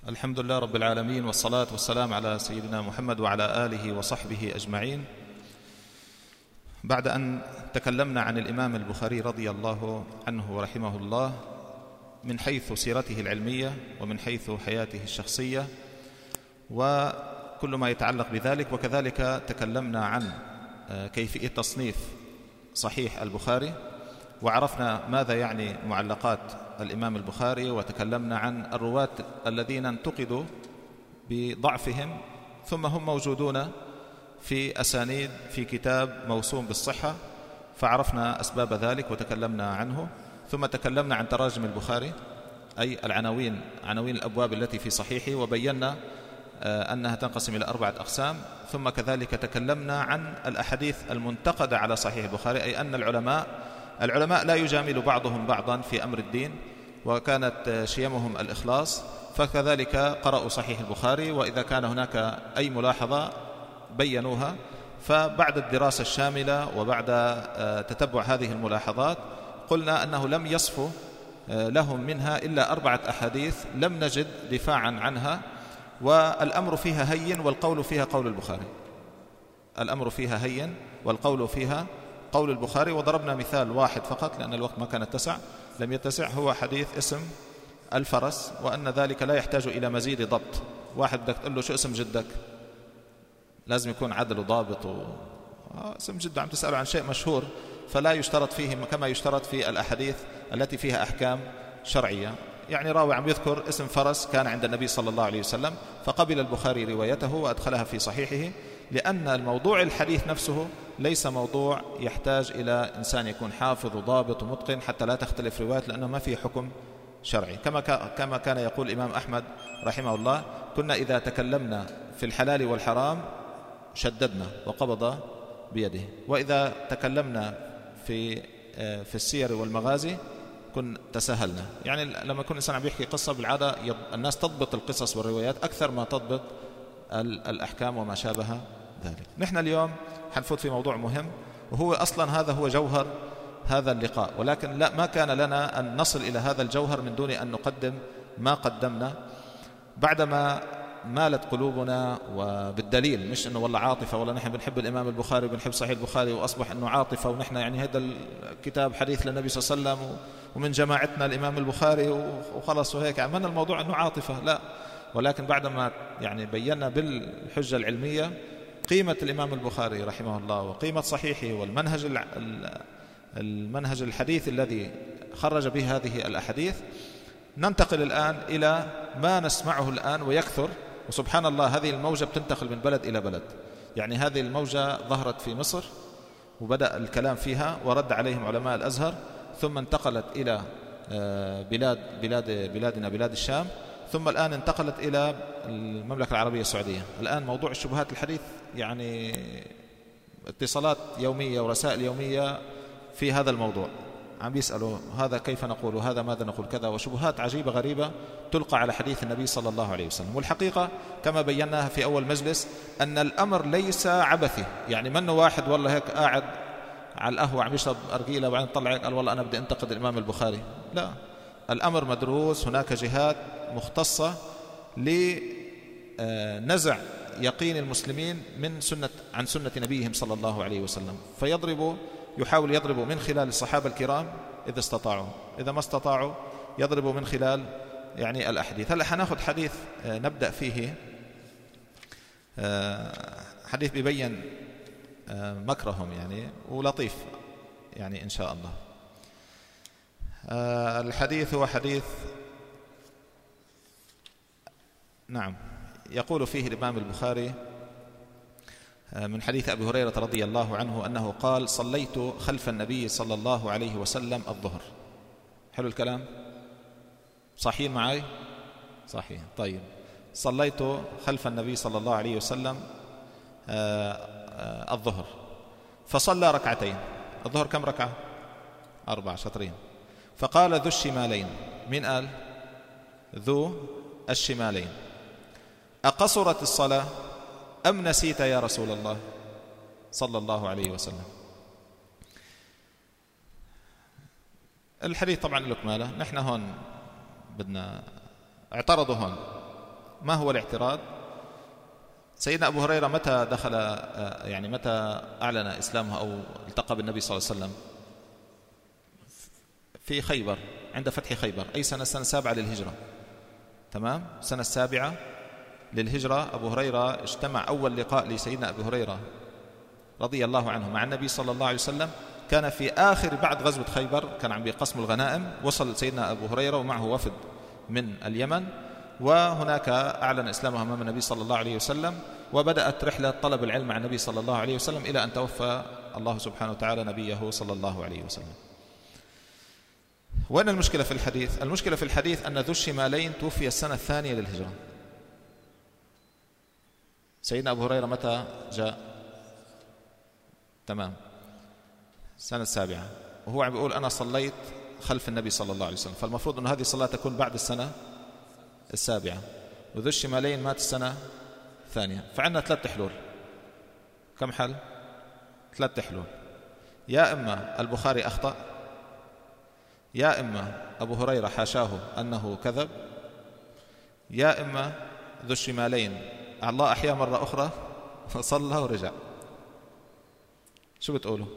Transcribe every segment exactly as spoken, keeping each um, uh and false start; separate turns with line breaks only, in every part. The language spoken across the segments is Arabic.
الحمد لله رب العالمين، والصلاة والسلام على سيدنا محمد وعلى آله وصحبه أجمعين. بعد أن تكلمنا عن الإمام البخاري رضي الله عنه ورحمه الله من حيث سيرته العلمية ومن حيث حياته الشخصية وكل ما يتعلق بذلك، وكذلك تكلمنا عن كيفية تصنيف صحيح البخاري، وعرفنا ماذا يعني معلقات الإمام البخاري، وتكلمنا عن الرواة الذين انتقدوا بضعفهم ثم هم موجودون في أسانيد في كتاب موسوم بالصحة، فعرفنا أسباب ذلك وتكلمنا عنه. ثم تكلمنا عن تراجم البخاري، أي العناوين، عناوين الأبواب التي في صحيحه، وبينا أنها تنقسم إلى أربعة أقسام. ثم كذلك تكلمنا عن الأحاديث المنتقدة على صحيح البخاري، أي أن العلماء العلماء لا يجامل بعضهم بعضا في أمر الدين، وكانت شيمهم الإخلاص، فكذلك قرأوا صحيح البخاري، وإذا كان هناك أي ملاحظة بينوها. فبعد الدراسة الشاملة وبعد تتبع هذه الملاحظات قلنا أنه لم يصفوا لهم منها إلا أربعة أحاديث لم نجد دفاعا عنها، والأمر فيها هين والقول فيها قول البخاري. الأمر فيها هين والقول فيها قول البخاري. وضربنا مثال واحد فقط لأن الوقت ما كان اتسع لم يتسع، هو حديث اسم الفرس، وأن ذلك لا يحتاج إلى مزيد ضبط. واحد بدك تقول له شو اسم جدك، لازم يكون عدل وضابط و... آه اسم جده عم تسأله عن شيء مشهور، فلا يشترط فيه كما يشترط في الأحاديث التي فيها أحكام شرعية. يعني راوي عم يذكر اسم فرس كان عند النبي صلى الله عليه وسلم، فقبل البخاري روايته وأدخلها في صحيحه، لأن الموضوع الحديث نفسه ليس موضوع يحتاج إلى إنسان يكون حافظ وضابط ومتقن حتى لا تختلف روايات، لأنه ما فيه حكم شرعي. كما كما كان يقول الإمام أحمد رحمه الله: كنا إذا تكلمنا في الحلال والحرام شددنا وقبض بيده، وإذا تكلمنا في في السير والمغازي كن تساهلنا. يعني لما يكون إنسان عم يحكي قصة بالعادة الناس تضبط القصص والروايات أكثر ما تضبط الأحكام وما شابه ذلك. نحن اليوم حنفوت في موضوع مهم، وهو أصلا هذا هو جوهر هذا اللقاء، ولكن لا ما كان لنا أن نصل إلى هذا الجوهر من دون أن نقدم ما قدمنا. بعدما مالت قلوبنا، وبالدليل مش أنه والله عاطفة والله نحن بنحب الإمام البخاري وبنحب صحيح البخاري وأصبح أنه عاطفة ونحن يعني هذا الكتاب حديث للنبي صلى الله عليه وسلم ومن جماعتنا الإمام البخاري وخلص وهيك عملنا الموضوع أنه عاطفة، لا. ولكن بعدما يعني بينا بالحجة العلمية قيمة الإمام البخاري رحمه الله وقيمة صحيحه والمنهج المنهج الحديث الذي خرج به هذه الأحاديث، ننتقل الآن إلى ما نسمعه الآن ويكثر. وسبحان الله هذه الموجة بتنتقل من بلد إلى بلد. يعني هذه الموجة ظهرت في مصر وبدأ الكلام فيها ورد عليهم علماء الأزهر، ثم انتقلت إلى بلاد بلاد بلادنا بلاد الشام، ثم الآن انتقلت إلى المملكة العربية السعودية. الآن موضوع الشبهات الحديث يعني اتصالات يومية ورسائل يومية في هذا الموضوع، عم بيسألوا هذا كيف نقول وهذا ماذا نقول كذا، وشبهات عجيبة غريبة تلقى على حديث النبي صلى الله عليه وسلم. والحقيقة كما بيناها في أول مجلس أن الأمر ليس عبثي، يعني منه واحد والله هيك قاعد على القهوة عم يشرب أرجيلة وبعدين طلع قال والله أنا بدي أنتقد الإمام البخاري. لا، الأمر مدروس، هناك جهات مختصة لنزع يقين المسلمين من سنة عن سنة نبيهم صلى الله عليه وسلم، فيضربوا يحاول يضربوا من خلال الصحابة الكرام إذا استطاعوا، إذا ما استطاعوا يضربوا من خلال يعني الأحاديث. هلأ حناخد حديث نبدأ فيه، حديث بيبين مكرهم يعني ولطيف يعني إن شاء الله. الحديث هو حديث نعم يقول فيه الإمام البخاري من حديث أبي هريرة رضي الله عنه أنه قال: صليت خلف النبي صلى الله عليه وسلم الظهر. حلو الكلام؟ صحيح معي؟ صحيح. طيب، صليت خلف النبي صلى الله عليه وسلم الظهر، فصلى ركعتين. الظهر كم ركعة؟ أربع، شطرين. فقال: ذو الشمالين. من قال؟ ذو الشمالين. أقصرت الصلاة أم نسيت يا رسول الله صلى الله عليه وسلم؟ الحديث طبعا له كماله، نحن هون بدنا اعترضوا هون ما هو الاعتراض؟ سيدنا أبو هريرة متى دخل يعني متى أعلن إسلامه أو التقى بالنبي صلى الله عليه وسلم؟ في خيبر، عند فتح خيبر. أي سنة؟ السنة السابعة للهجرة. تمام، السنة السابعة للهجرة. أبو هريرة اجتمع أول لقاء لسيدنا أبو هريرة رضي الله عنه مع النبي صلى الله عليه وسلم كان في آخر بعد غزوة خيبر، كان عم بقسم الغنائم. وصل سيدنا أبو هريرة ومعه وفد من اليمن، وهناك أعلن إسلامه أمام النبي صلى الله عليه وسلم، وبدأت رحلة طلب العلم مع النبي صلى الله عليه وسلم إلى أن توفى الله سبحانه وتعالى نبيه صلى الله عليه وسلم. وين المشكلة في الحديث؟ المشكلة في الحديث أن ذو الشمالين توفي السنة الثانية للهجرة. سيدنا أبو هريرة متى جاء؟ تمام، السنة السابعة، وهو عم بيقول أنا صليت خلف النبي صلى الله عليه وسلم، فالمفروض أن هذه الصلاة تكون بعد السنة السابعة، وذو الشمالين مات السنة الثانية. فعندنا ثلاث حلول. كم حل؟ ثلاث حلول. يا إما البخاري أخطأ، يا إما أبو هريرة حاشاه أنه كذب، يا إما ذو الشمالين الله أحيا مرة أخرى فصلى ورجع. شو بتقولوا؟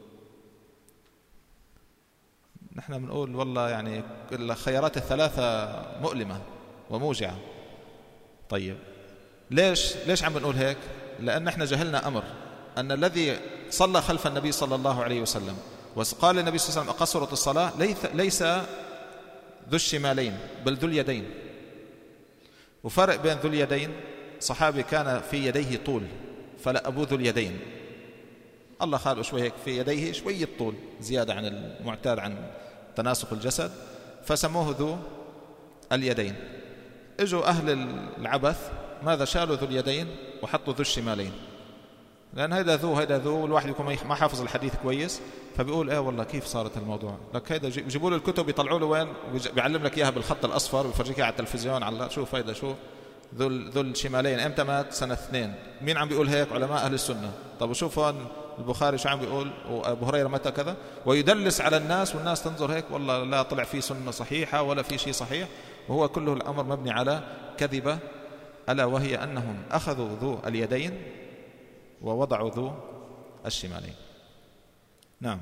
نحن بنقول والله يعني الخيارات الثلاثة مؤلمة وموجعة. طيب ليش ليش عم بنقول هيك؟ لأن احنا جهلنا أمر، أن الذي صلى خلف النبي صلى الله عليه وسلم وقال النبي صلى الله عليه وسلم أقصرت الصلاة ليس ذو الشمالين بل ذو اليدين. وفرق بين ذو اليدين، صحابي كان في يديه طول فلا أبو ذو اليدين، الله خالقه شوي هيك في يديه شوية طول زيادة عن المعتاد عن تناسق الجسد، فسموه ذو اليدين. اجوا أهل العبث ماذا؟ شالوا ذو اليدين وحطوا ذو الشمالين، لأن هيدا ذو هيدا ذو، والواحد يكون ما حافظ الحديث كويس فبيقول ايه والله كيف صارت الموضوع لك. هيدا بيجيبوا له الكتب يطلعوا له وين، بيعلم لك اياها بالخط الأصفر ويفرجيك على التلفزيون على شوف هيدا شوف ذو ذو الشمالين امتى مات؟ سنة اثنين. مين عم بيقول هيك؟ علماء أهل السنة. طب وشوف هون البخاري شو عم بيقول، وأبو هريرة متى كذا، ويدلس على الناس والناس تنظر هيك والله لا طلع فيه سنة صحيحة ولا في شيء صحيح، وهو كله الأمر مبني على كذبة، ألا وهي أنهم أخذوا ذو اليدين ووضعوا ذو الشمالين. نعم،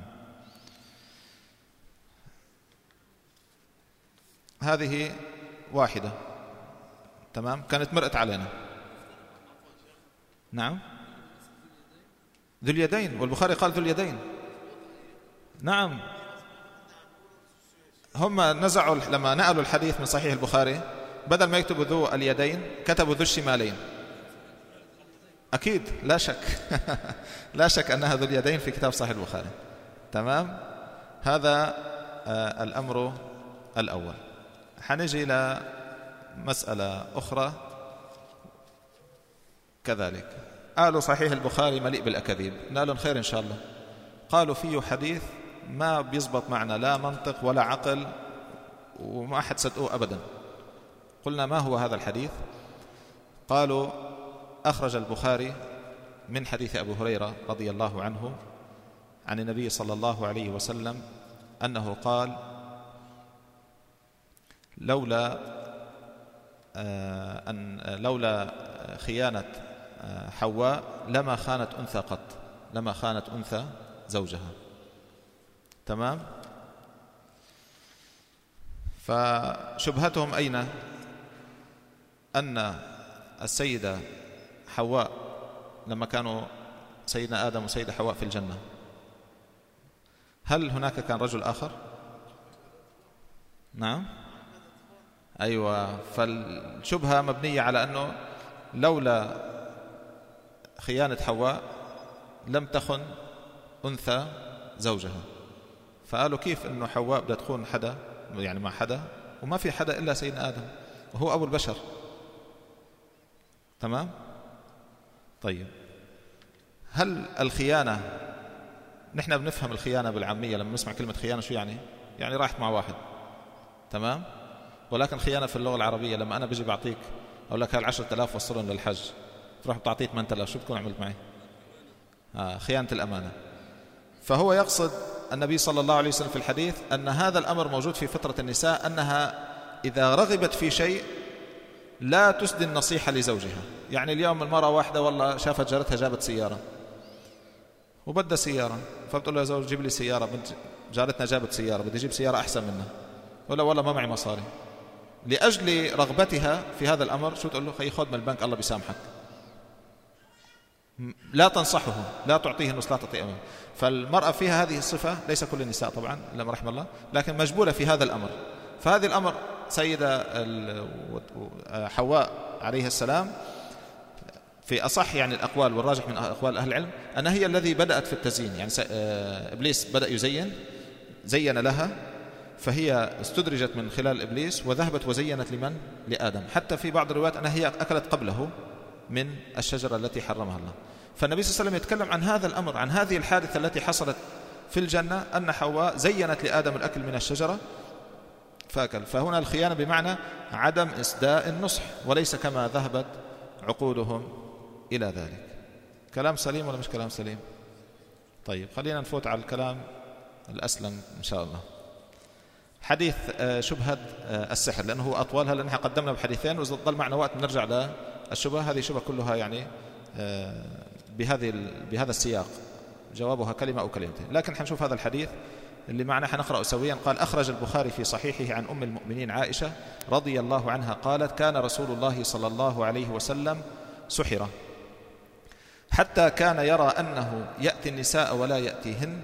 هذه واحدة. تمام، كانت مرقت علينا. نعم، ذو اليدين، والبخاري قال ذو اليدين. نعم، هم نزعوا لما نقلوا الحديث من صحيح البخاري بدل ما يكتبوا ذو اليدين كتبوا ذو الشمالين. أكيد لا شك لا شك أنها ذو اليدين في كتاب صحيح البخاري. تمام، هذا آه الأمر الأول. حنجي إلى مسألة أخرى كذلك. قالوا صحيح البخاري مليء بالأكاذيب، نالهم خير إن شاء الله. قالوا فيه حديث ما بيزبط معنا لا منطق ولا عقل وما أحد صدقوه أبدا. قلنا ما هو هذا الحديث؟ قالوا أخرج البخاري من حديث أبو هريرة رضي الله عنه عن النبي صلى الله عليه وسلم أنه قال لولا أن لولا خيانة حواء لما خانت أنثى قط، لما خانت أنثى زوجها. تمام، فشبهتهم أين؟ أن السيدة حواء لما كانوا سيدنا آدم وسيدة حواء في الجنة، هل هناك كان رجل آخر؟ نعم، أيوة. فالشبهة مبنية على أنه لولا خيانة حواء لم تخن أنثى زوجها. فقالوا كيف أنه حواء بدها تخون حدا يعني مع حدا وما في حدا إلا سيدنا آدم وهو أبو البشر. تمام. طيب، هل الخيانة، نحن بنفهم الخيانة بالعامية لما نسمع كلمة خيانة شو يعني؟ يعني راحت مع واحد. تمام، ولكن خيانة في اللغة العربية لما أنا بيجي بعطيك أقول لك هالعشرة آلاف وصلن للحج تروح بتعطيه ثمانية آلاف، شو بتكون عملت معي؟ آه خيانة الأمانة. فهو يقصد النبي صلى الله عليه وسلم في الحديث أن هذا الأمر موجود في فطرة النساء، أنها إذا رغبت في شيء لا تسدي النصيحة لزوجها. يعني اليوم المرأة واحدة والله شافت جارتها جابت سيارة وبدها سيارة، فبتقول له يا زوج جيب لي سيارة، جارتنا جابت سيارة بدي أجيب سيارة أحسن منها، ولا والله ما معي مصاري. لأجل رغبتها في هذا الأمر شو تقول له؟ خي خذ من البنك الله بيسامحك. لا تنصحه، لا تعطيه النص، لا تعطيه أمر. فالمرأة فيها هذه الصفة، ليس كل النساء طبعا إلا ما رحم الله، لكن مجبولة في هذا الأمر. فهذا الأمر سيدة حواء عليه السلام في أصح يعني الأقوال والراجح من أقوال أهل العلم أنها هي الذي بدأت في التزيين. يعني إبليس بدأ يزين، زين لها، فهي استدرجت من خلال إبليس وذهبت وزينت لمن؟ لآدم. حتى في بعض الروايات أنها هي أكلت قبله من الشجرة التي حرمها الله. فالنبي صلى الله عليه وسلم يتكلم عن هذا الأمر، عن هذه الحادثة التي حصلت في الجنة، أن حواء زينت لآدم الأكل من الشجرة فأكل. فهنا الخيانة بمعنى عدم إسداء النصح، وليس كما ذهبت عقولهم إلى ذلك. كلام سليم ولا مش كلام سليم؟ طيب خلينا نفوت على الكلام الأسلم إن شاء الله. حديث شبهة السحر، لأنه هو أطول، هل نحن قدمنا بحديثين وإذا ضل معنا وقت نرجع للشبهة. هذه شبهة كلها يعني بهذه بهذا السياق جوابها كلمة أو كلمتين، لكن حنشوف هذا الحديث اللي معنا حنقرأ سويا. قال: أخرج البخاري في صحيحه عن أم المؤمنين عائشة رضي الله عنها قالت: كان رسول الله صلى الله عليه وسلم سحر حتى كان يرى أنه يأتي النساء ولا يأتيهن،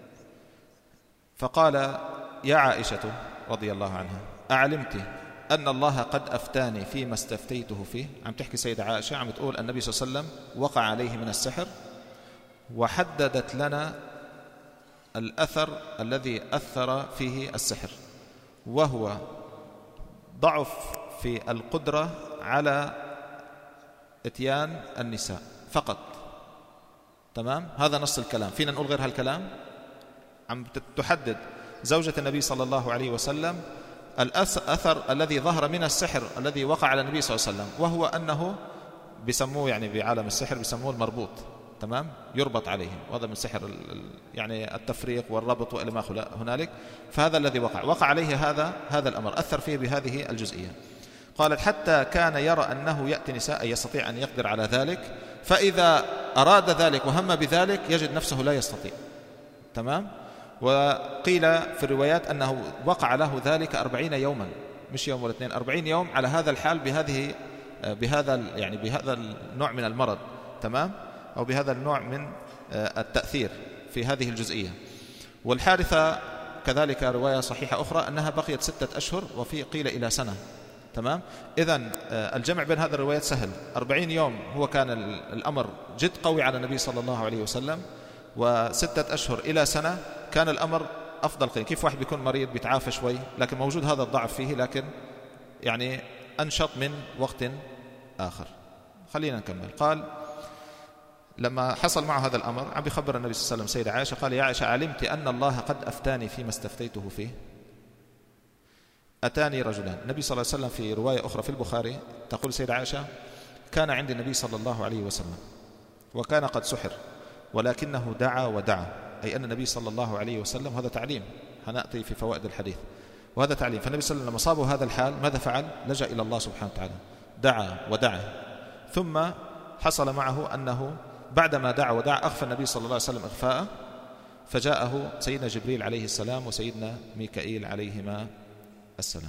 فقال: يا عائشة رضي الله عنها أعلمت أن الله قد أفتاني فيما استفتيته فيه؟ عم تحكي سيدة عائشة، عم تقول النبي صلى الله عليه وسلم وقع عليه من السحر، وحددت لنا الأثر الذي أثر فيه السحر، وهو ضعف في القدرة على إتيان النساء فقط. تمام؟ هذا نص الكلام. فينا نقول غير هالكلام؟ عم تحدد زوجة النبي صلى الله عليه وسلم الأثر الذي ظهر من السحر الذي وقع على النبي صلى الله عليه وسلم، وهو أنه بيسموه يعني بعالم السحر بيسموه المربوط. تمام؟ يربط عليهم، وهذا من سحر يعني التفريق والربط وإلى ما هنالك. فهذا الذي وقع وقع عليه هذا هذا الأمر، أثر فيه بهذه الجزئية. قالت: حتى كان يرى أنه يأتي نساء، أي يستطيع أن يقدر على ذلك، فإذا أراد ذلك وهم بذلك يجد نفسه لا يستطيع. تمام؟ وقيل في الروايات أنه وقع له ذلك أربعين يوما، مش يوم ولا اثنين، أربعين يوم على هذا الحال بهذه بهذا يعني بهذا النوع من المرض. تمام؟ أو بهذا النوع من التأثير في هذه الجزئية. والحادثة كذلك رواية صحيحة أخرى أنها بقيت ستة أشهر، وفي قيل إلى سنة. تمام؟ إذن الجمع بين هذه الروايات سهل. أربعين يوم هو كان الأمر جد قوي على النبي صلى الله عليه وسلم، وستة أشهر إلى سنة كان الأمر أفضل قليل. كيف واحد بيكون مريض بيتعافى شوي لكن موجود هذا الضعف فيه، لكن يعني أنشط من وقت آخر. خلينا نكمل. قال: لما حصل معه هذا الأمر عم بيخبر النبي صلى الله عليه وسلم سيدة عائشة، قال: يا عائشة علمت أن الله قد أفتاني فيما استفتيته فيه؟ أتاني رجلان. النبي صلى الله عليه وسلم في رواية أخرى في البخاري تقول سيدة عائشة: كان عند النبي صلى الله عليه وسلم وكان قد سحر ولكنه دعا ودعا، أي أن النبي صلى الله عليه وسلم، هذا تعليم هنأتي في فوائد الحديث، وهذا تعليم. فالنبي صلى الله عليه وسلم لما صابه هذا الحال ماذا فعل؟ لجأ إلى الله سبحانه وتعالى، دعا ودعا. ثم حصل معه أنه بعدما دعا ودعا أخفى النبي صلى الله عليه وسلم إخفاءه، فجاءه سيدنا جبريل عليه السلام وسيدنا ميكائيل عليهما السلام.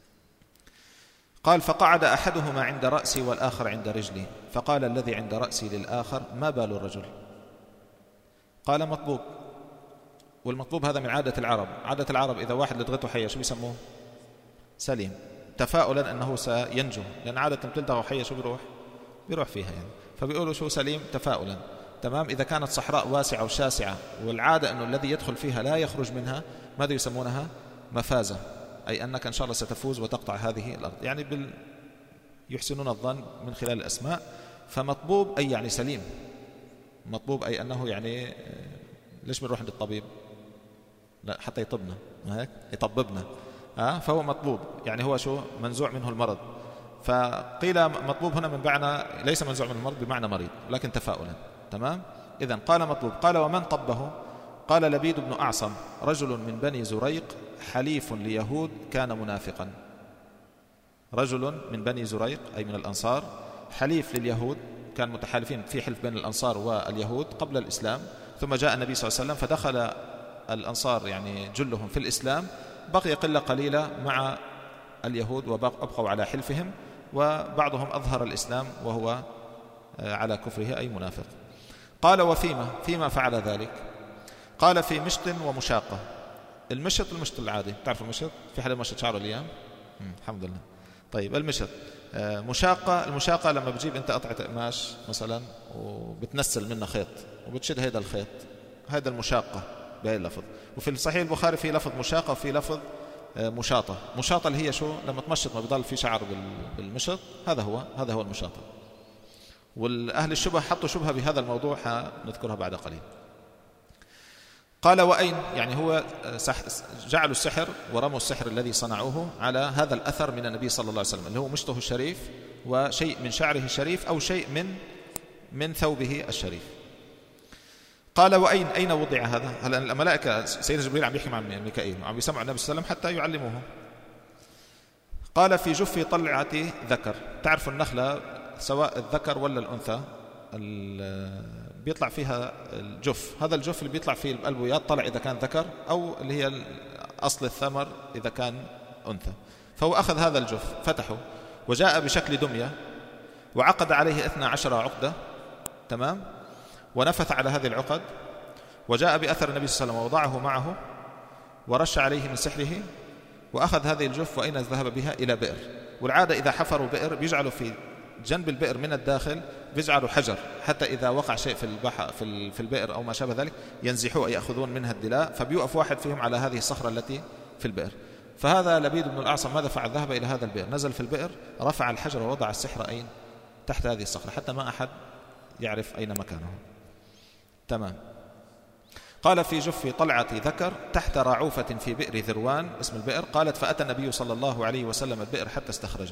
قال: فقعد أحدهما عند رأسي والآخر عند رجلي، فقال الذي عند رأسي للآخر: ما بال الرجل؟ قال: مطبوب. والمطبوب هذا من عادة العرب. عادة العرب إذا واحد لدغته حية شو بيسموه؟ سليم، تفاؤلا أنه سينجو، لأن عادة تلدغه حية شو بيروح؟ بيروح فيها يعني، فبيقولوا شو سليم تفاؤلا. تمام؟ إذا كانت صحراء واسعة وشاسعة والعادة أنه الذي يدخل فيها لا يخرج منها، ماذا يسمونها؟ مفازة، أي أنك إن شاء الله ستفوز وتقطع هذه الأرض، يعني بال... يحسنون الظن من خلال الأسماء. فمطبوب أي يعني سليم، مطبوب أي أنه يعني ليش بنروح عند الطبيب؟ لا حتى يطبنا، ما هيك يطببنا. آه فهو مطبوب يعني هو شو؟ منزوع منه المرض. فقيل مطبوب هنا من معنى ليس منزوع من المرض بمعنى مريض، لكن تفاؤلا. تمام؟ إذن قال مطبوب. قال: ومن طبه؟ قال: لبيد بن أعصم، رجل من بني زريق، حليف ليهود، كان منافقا. رجل من بني زريق أي من الأنصار حليف لليهود، كان متحالفين في حلف بين الأنصار واليهود قبل الإسلام، ثم جاء النبي صلى الله عليه وسلم فدخل الأنصار يعني جلهم في الإسلام، بقي قلة قليلة مع اليهود وأبقوا على حلفهم، وبعضهم أظهر الإسلام وهو على كفره أي منافق. قال وفيما فيما فعل ذلك؟ قال في مشط ومشاقة. المشط المشط العادي، تعرف المشط؟ في حدا مشط شعره الأيام؟ الحمد لله. طيب المشط. مشاقة، المشاقة لما بتجيب أنت قطعة قماش مثلا وبتنسل منها خيط وبتشد هيدا الخيط، هيدا المشاقة بهي اللفظ. وفي الصحيح البخاري في لفظ مشاقة وفي لفظ مشاطة. مشاطة اللي هي شو؟ لما تمشط ما بضل في شعر بالمشط، هذا هو هذا هو المشاطة. والأهل الشبه حطوا شبهة بهذا الموضوع نذكرها بعد قليل. قال وأين؟ يعني هو جعلوا السحر ورموا السحر الذي صنعوه على هذا الأثر من النبي صلى الله عليه وسلم اللي هو مشطه الشريف وشيء من شعره الشريف أو شيء من من ثوبه الشريف. قال وأين؟ أين وضع هذا؟ هلا الملائكة سيدنا جبريل عم يحكي مع ميكائيل وعم يسمعوا النبي صلى الله عليه وسلم حتى يعلموه. قال في جف طلعة ذكر. تعرفوا النخلة سواء الذكر ولا الأنثى بيطلع فيها الجف، هذا الجف اللي بيطلع فيه البويات طلع إذا كان ذكر، أو اللي هي أصل الثمر إذا كان أنثى. فهو أخذ هذا الجف فتحه وجاء بشكل دمية وعقد عليه اثنى عشر عقدة، تمام، ونفث على هذه العقد وجاء بأثر النبي صلى الله عليه وسلم ووضعه معه ورش عليه من سحره وأخذ هذه الجف وأين ذهب بها؟ إلى بئر. والعادة إذا حفروا بئر بيجعلوا في جنب البئر من الداخل بيجعلوا حجر حتى إذا وقع شيء في البحر في في البئر أو ما شابه ذلك ينزحوه يأخذون منها الدلاء، فبيوقف واحد فيهم على هذه الصخرة التي في البئر. فهذا لبيد بن الأعصم ماذا فعل؟ ذهب إلى هذا البئر، نزل في البئر، رفع الحجر ووضع السحر أين؟ تحت هذه الصخرة حتى ما أحد يعرف أين مكانه. تمام. قال في جف طلعة ذكر تحت رعوفة في بئر ذروان اسم البئر. قالت فأتى النبي صلى الله عليه وسلم البئر حتى استخرجه،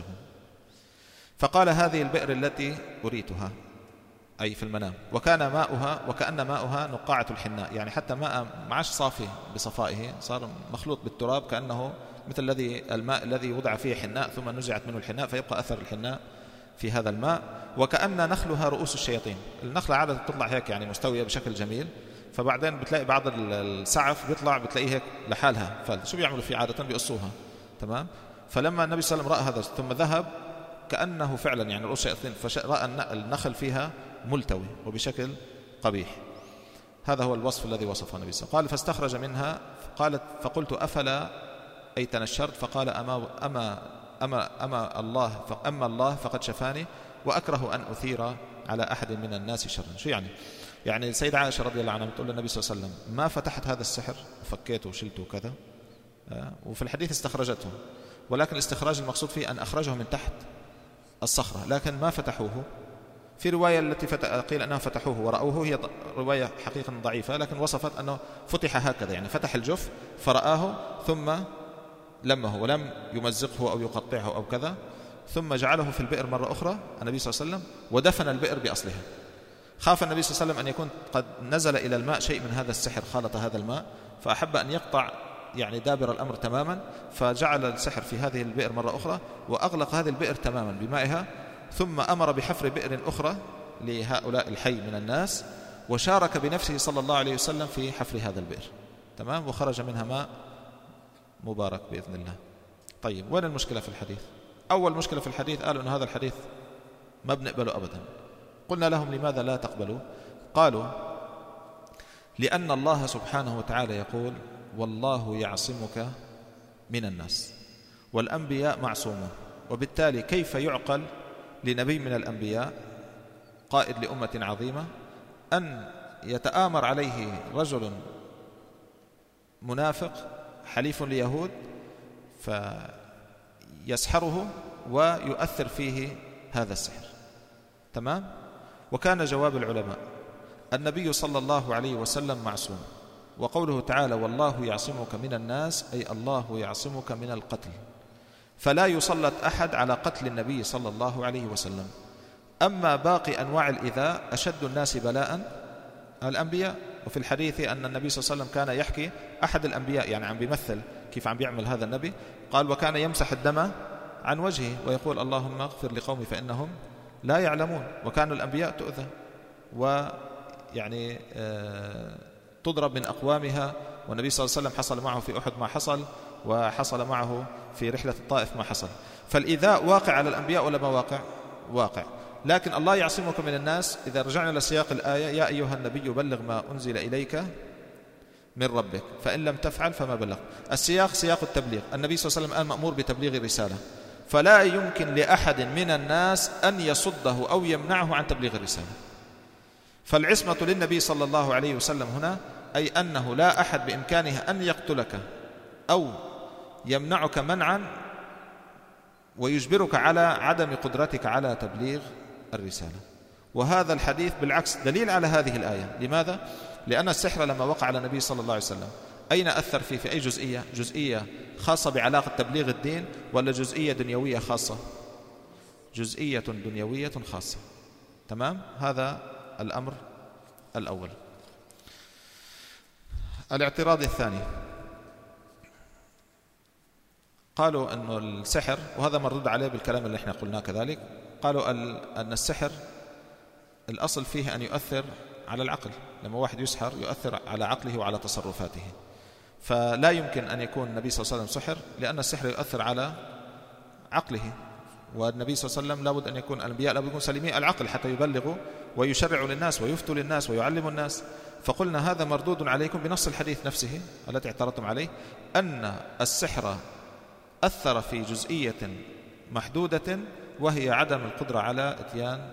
فقال هذه البئر التي أريتها أي في المنام، وكان ماؤها وكأن ماؤها نقاعة الحناء، يعني حتى ماء معش صافي بصفائه، صار مخلوط بالتراب كأنه مثل الذي الماء الذي وضع فيه حناء ثم نزعت منه الحناء فيبقى أثر الحناء في هذا الماء. وكأن نخلها رؤوس الشياطين، النخلة عادة تطلع هيك يعني مستوية بشكل جميل، فبعدين بتلاقي بعض السعف بيطلع بتلاقيه هيك لحالها، فشو بيعملوا فيه عادة؟ بيقصوها، تمام. فلما النبي صلى الله عليه وسلم رأى هذا ثم ذهب كأنه فعلا يعني رؤوس الشياطين، فرأى النخل فيها ملتوي وبشكل قبيح. هذا هو الوصف الذي وصفه النبي صلى الله عليه وسلم. قال فاستخرج منها، قالت فقلت أفلا أي تنشرت؟ فقال أما أما أما أما الله فأما الله فقد شفاني وأكره أن أثير على أحد من الناس شرا. شو يعني؟ يعني السيدة عائشة رضي الله عنها بتقول للنبي صلى الله عليه وسلم ما فتحت هذا السحر وفكيته وشلته وكذا، وفي الحديث استخرجته، ولكن الاستخراج المقصود فيه أن أخرجه من تحت الصخرة لكن ما فتحوه. في رواية التي قيل أنها فتحوه ورأوه، هي رواية حقيقة ضعيفة لكن وصفت أنه فتح هكذا، يعني فتح الجف فرآه ثم لمه ولم يمزقه أو يقطعه أو كذا، ثم جعله في البئر مرة أخرى النبي صلى الله عليه وسلم ودفن البئر بأصلها. خاف النبي صلى الله عليه وسلم أن يكون قد نزل إلى الماء شيء من هذا السحر خالط هذا الماء، فأحب أن يقطع يعني دابر الأمر تماما، فجعل السحر في هذه البئر مرة أخرى وأغلق هذه البئر تماما بمائها، ثم أمر بحفر بئر أخرى لهؤلاء الحي من الناس، وشارك بنفسه صلى الله عليه وسلم في حفر هذا البئر، تمام، وخرج منها ماء مبارك بإذن الله. طيب وين المشكلة في الحديث؟ أول مشكلة في الحديث قالوا أن هذا الحديث ما بنقبله أبدا. قلنا لهم لماذا لا تقبلوا؟ قالوا لأن الله سبحانه وتعالى يقول والله يعصمك من الناس والأنبياء معصومون، وبالتالي كيف يعقل لنبي من الأنبياء قائد لأمة عظيمة أن يتآمر عليه رجل منافق حليف ليهود فيسحره ويؤثر فيه هذا السحر، تمام. وكان جواب العلماء النبي صلى الله عليه وسلم معصوم، وقوله تعالى والله يعصمك من الناس أي الله يعصمك من القتل، فلا يسلط أحد على قتل النبي صلى الله عليه وسلم. أما باقي أنواع الإيذاء أشد الناس بلاء الأنبياء، وفي الحديث أن النبي صلى الله عليه وسلم كان يحكي أحد الأنبياء يعني عم بيمثل كيف عم بيعمل هذا النبي، قال وكان يمسح الدم عن وجهه ويقول اللهم اغفر لقومي فإنهم لا يعلمون. وكانوا الأنبياء تؤذى ويعني تضرب من أقوامها، والنبي صلى الله عليه وسلم حصل معه في أحد ما حصل، وحصل معه في رحلة الطائف ما حصل. فالإيذاء واقع على الأنبياء ولا ما واقع؟ واقع. لكن الله يعصمك من الناس. إذا رجعنا لسياق الآية يا أيها النبي بلغ ما أنزل إليك من ربك فإن لم تفعل فما بلغ. السياق سياق التبليغ. النبي صلى الله عليه وسلم الآن مأمور بتبليغ الرسالة، فلا يمكن لأحد من الناس أن يصده أو يمنعه عن تبليغ الرسالة. فالعصمة للنبي صلى الله عليه وسلم هنا، أي أنه لا أحد بإمكانه أن يقتلك أو يمنعك منعا ويجبرك على عدم قدرتك على تبليغ الرسالة. وهذا الحديث بالعكس دليل على هذه الآية. لماذا؟ لأن السحر لما وقع على النبي صلى الله عليه وسلم أين أثر فيه؟ في أي جزئية؟ جزئية خاصة بعلاقة تبليغ الدين ولا جزئية دنيوية خاصة؟ جزئية دنيوية خاصة. تمام؟ هذا الأمر الأول. الاعتراض الثاني، قالوا أن السحر، وهذا مردود عليه بالكلام اللي احنا قلناه كذلك، قالوا أن السحر الأصل فيه أن يؤثر على العقل. لما واحد يسحر يؤثر على عقله وعلى تصرفاته، فلا يمكن أن يكون النبي صلى الله عليه وسلم سحر، لأن السحر يؤثر على عقله، والنبي صلى الله عليه وسلم لابد أن يكون الأنبياء لابد يكون سليمي العقل حتى يبلغوا ويشرعوا للناس ويفتوا للناس ويعلموا الناس. فقلنا هذا مردود عليكم بنص الحديث نفسه التي اعترضتم عليه، أن السحر أثر في جزئية محدودة وهي عدم القدرة على إتيان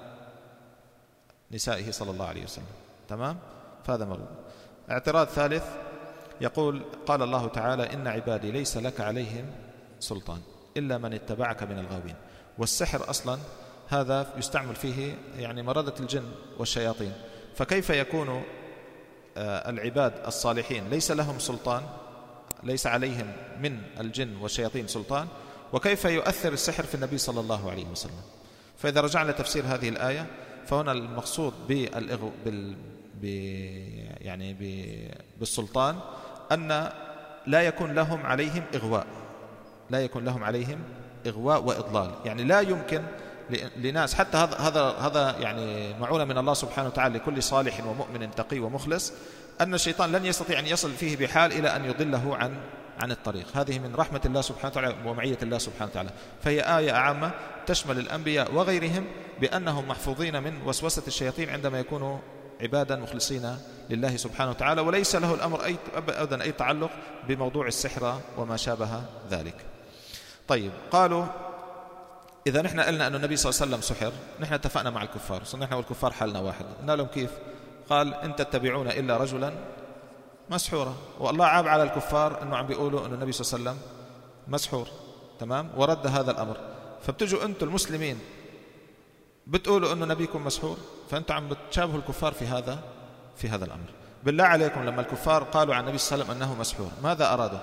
نسائه صلى الله عليه وسلم. تمام؟ فهذا مردود. اعتراض ثالث يقول قال الله تعالى إن عبادي ليس لك عليهم سلطان إلا من اتبعك من الغاوين. والسحر أصلا هذا يستعمل فيه يعني مردة الجن والشياطين، فكيف يكون العباد الصالحين ليس لهم سلطان، ليس عليهم من الجن والشياطين سلطان، وكيف يؤثر السحر في النبي صلى الله عليه وسلم؟ فإذا رجعنا لتفسير هذه الآية فهنا المقصود بالإغو... بال... ب... يعني ب... بالسلطان أن لا يكون لهم عليهم إغواء، لا يكون لهم عليهم إغواء وإضلال. يعني لا يمكن لناس، حتى هذا هذا هذا يعني معونة من الله سبحانه وتعالى لكل صالح ومؤمن تقي ومخلص، أن الشيطان لن يستطيع أن يصل فيه بحال إلى أن يضله عن عن الطريق. هذه من رحمة الله سبحانه وتعالى ومعية الله سبحانه وتعالى. فهي آية عامة تشمل الأنبياء وغيرهم بأنهم محفوظين من وسوسة الشياطين عندما يكونوا عبادا مخلصين لله سبحانه وتعالى، وليس له الأمر أي أبدا أي تعلق بموضوع السحر وما شابه ذلك. طيب، قالوا إذا نحن قلنا أن النبي صلى الله عليه وسلم سحر، نحن اتفقنا مع الكفار، صرنا نحن والكفار حالنا واحد. قلنا لهم كيف؟ قال إن تتبعون إلا رجلا مسحورا. والله عاب على الكفار أنه عم بيقولوا أن النبي صلى الله عليه وسلم مسحور. تمام؟ ورد هذا الأمر. فبتجوا أنتم المسلمين بتقولوا أنه نبيكم مسحور، فأنتم عم بتشابهوا الكفار في هذا في هذا الأمر. بالله عليكم، لما الكفار قالوا عن النبي صلى الله عليه وسلم أنه مسحور ماذا أرادوا؟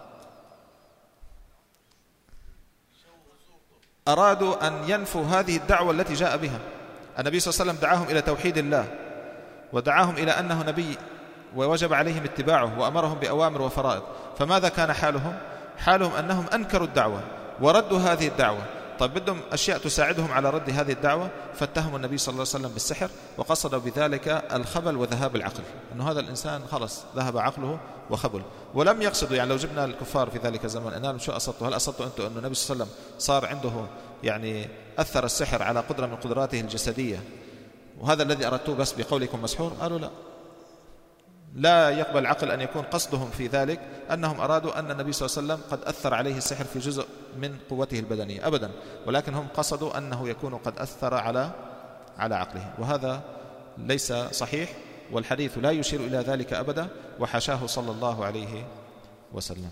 أرادوا أن ينفوا هذه الدعوة التي جاء بها النبي صلى الله عليه وسلم. دعاهم إلى توحيد الله ودعاهم إلى أنه نبي ووجب عليهم اتباعه وأمرهم بأوامر وفرائض. فماذا كان حالهم؟ حالهم أنهم أنكروا الدعوة وردوا هذه الدعوة. طيب بدهم أشياء تساعدهم على رد هذه الدعوة، فاتهموا النبي صلى الله عليه وسلم بالسحر، وقصدوا بذلك الخبل وذهاب العقل، أنه هذا الإنسان خلص ذهب عقله وخبل. ولم يقصدوا، يعني لو جبنا الكفار في ذلك الزمن أنهم شو أصدتوا؟ هل أصدتوا أنتم أن النبي صلى الله عليه وسلم صار عنده يعني أثر السحر على قدرة من قدراته الجسدية وهذا الذي أردتوه بس بقولكم مسحور؟ قالوا لا، لا يقبل العقل أن يكون قصدهم في ذلك أنهم أرادوا أن النبي صلى الله عليه وسلم قد أثر عليه السحر في جزء من قوته البدنية أبدا، ولكن هم قصدوا أنه يكون قد أثر على على عقله، وهذا ليس صحيح، والحديث لا يشير إلى ذلك أبدا، وحاشاه صلى الله عليه وسلم.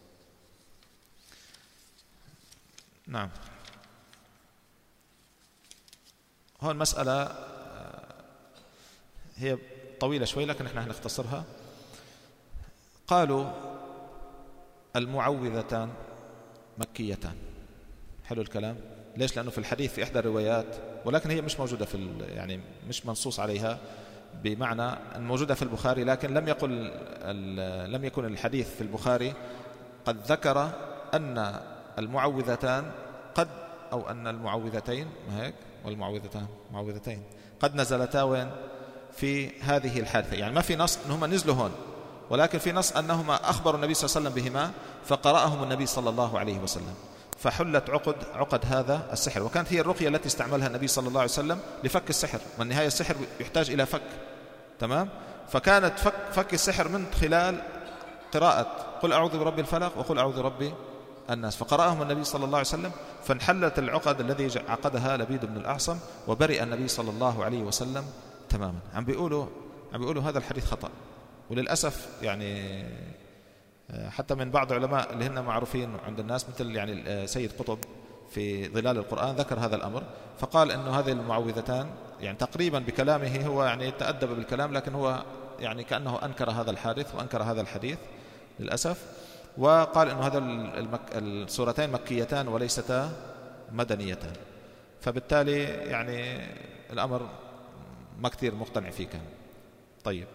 نعم. هون المسألة هي طويلة شوي لكن احنا هنختصرها. قالوا المعوذتان مكيتان. حلو الكلام. ليش؟ لأنه في الحديث في إحدى الروايات، ولكن هي مش موجودة في يعني مش منصوص عليها بمعنى موجودة في البخاري، لكن لم يقل لم يكن الحديث في البخاري قد ذكر أن المعوذتان قد أو أن المعوذتين ما هيك والمعوذتان معوذتين قد نزلتا وين في هذه الحادثة، يعني ما في نص أنهما نزلوا هون، ولكن في نص أنهما أخبروا النبي صلى الله عليه وسلم بهما فقرأهم النبي صلى الله عليه وسلم، فحلت عقد عقد هذا السحر. وكانت هي الرقية التي استعملها النبي صلى الله عليه وسلم لفك السحر، والنهاية السحر يحتاج إلى فك، تمام؟ فكانت فك, فك السحر من خلال قراءة قل أعوذ برب الفلق وقل أعوذ برب الناس، فقرأهم النبي صلى الله عليه وسلم فانحلت العقد الذي عقدها لبيد بن الأعصم، وبرئ النبي صلى الله عليه وسلم تماما. عم بيقولوا عم بيقولوا هذا الحديث خطأ، وللأسف يعني حتى من بعض علماء اللي هن معروفين عند الناس مثل يعني سيد قطب في ظلال القرآن ذكر هذا الأمر، فقال إنه هذه المعوذتان يعني تقريبا بكلامه هو يعني تأدب بالكلام، لكن هو يعني كأنه أنكر هذا الحادث وأنكر هذا الحديث للأسف، وقال إنه هذا المك... السورتين مكيتان وليستا مدنيتان، فبالتالي يعني الأمر ما كثير مقتنع فيه كان. طيب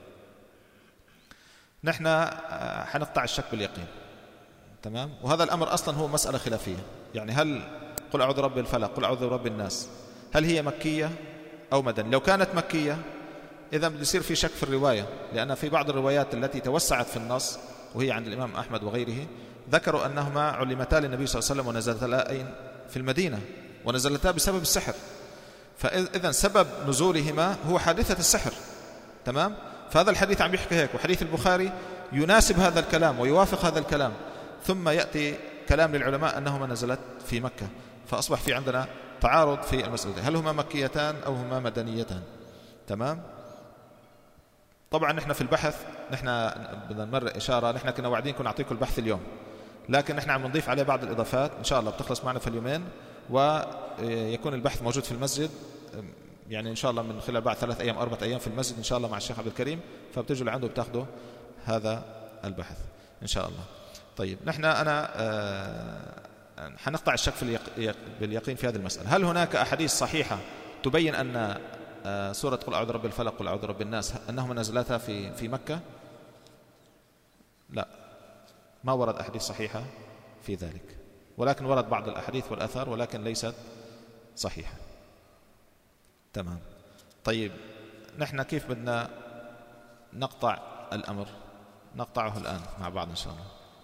نحن حنقطع الشك باليقين، تمام؟ وهذا الأمر أصلا هو مسألة خلافية، يعني هل قل أعوذ برب الفلق قل أعوذ برب الناس هل هي مكية أو مدنية؟ لو كانت مكية إذا بده يصير في شك في الرواية، لأن في بعض الروايات التي توسعت في النص وهي عند الإمام أحمد وغيره ذكروا أنهما علمتا للنبي صلى الله عليه وسلم ونزلتا في المدينة ونزلتا بسبب السحر، فإذا سبب نزولهما هو حادثة السحر، تمام؟ فهذا الحديث عم يحكي هيك، وحديث البخاري يناسب هذا الكلام ويوافق هذا الكلام، ثم يأتي كلام للعلماء أنهما نزلت في مكة، فأصبح في عندنا تعارض في المسألة، هل هما مكيتان أو هما مدنيتان؟ تمام؟ طبعا نحن في البحث نحن بدنا نمر إشارة، نحن كنا واعدين كنا نعطيكم البحث اليوم، لكن نحن عم نضيف عليه بعض الإضافات إن شاء الله بتخلص معنا في اليومين، ويكون البحث موجود في المسجد يعني إن شاء الله من خلال بعد ثلاث أيام أربعة أيام في المسجد إن شاء الله مع الشيخ عبد الكريم، فبتجوا لعنده بتاخذوا هذا البحث إن شاء الله. طيب نحن أنا آه حنقطع الشك في اليق... باليقين في هذه المسألة. هل هناك أحاديث صحيحة تبين أن آه سورة قل أعوذ برب الفلق قل أعوذ برب الناس أنهما نزلتا في في مكة؟ لا، ما ورد أحاديث صحيحة في ذلك، ولكن ورد بعض الأحاديث والآثار ولكن ليست صحيحة. تمام. طيب نحن كيف بدنا نقطع الأمر؟ نقطعه الآن مع بعض إن شاء الله.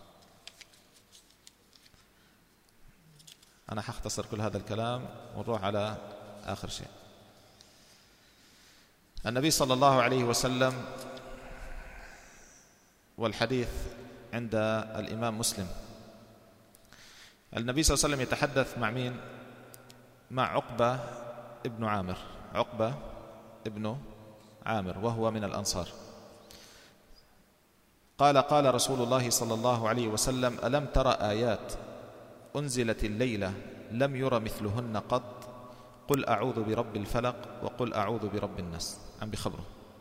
أنا حختصر كل هذا الكلام ونروح على آخر شيء. النبي صلى الله عليه وسلم، والحديث عند الإمام مسلم، النبي صلى الله عليه وسلم يتحدث مع مين؟ مع عقبة ابن عامر، عقبة ابن عامر وهو من الأنصار. قال قال رسول الله صلى الله عليه وسلم ألم ترى آيات أنزلت الليلة لم ير مثلهن قط قل أعوذ برب الفلق وقل أعوذ برب الناس. عم بخبره.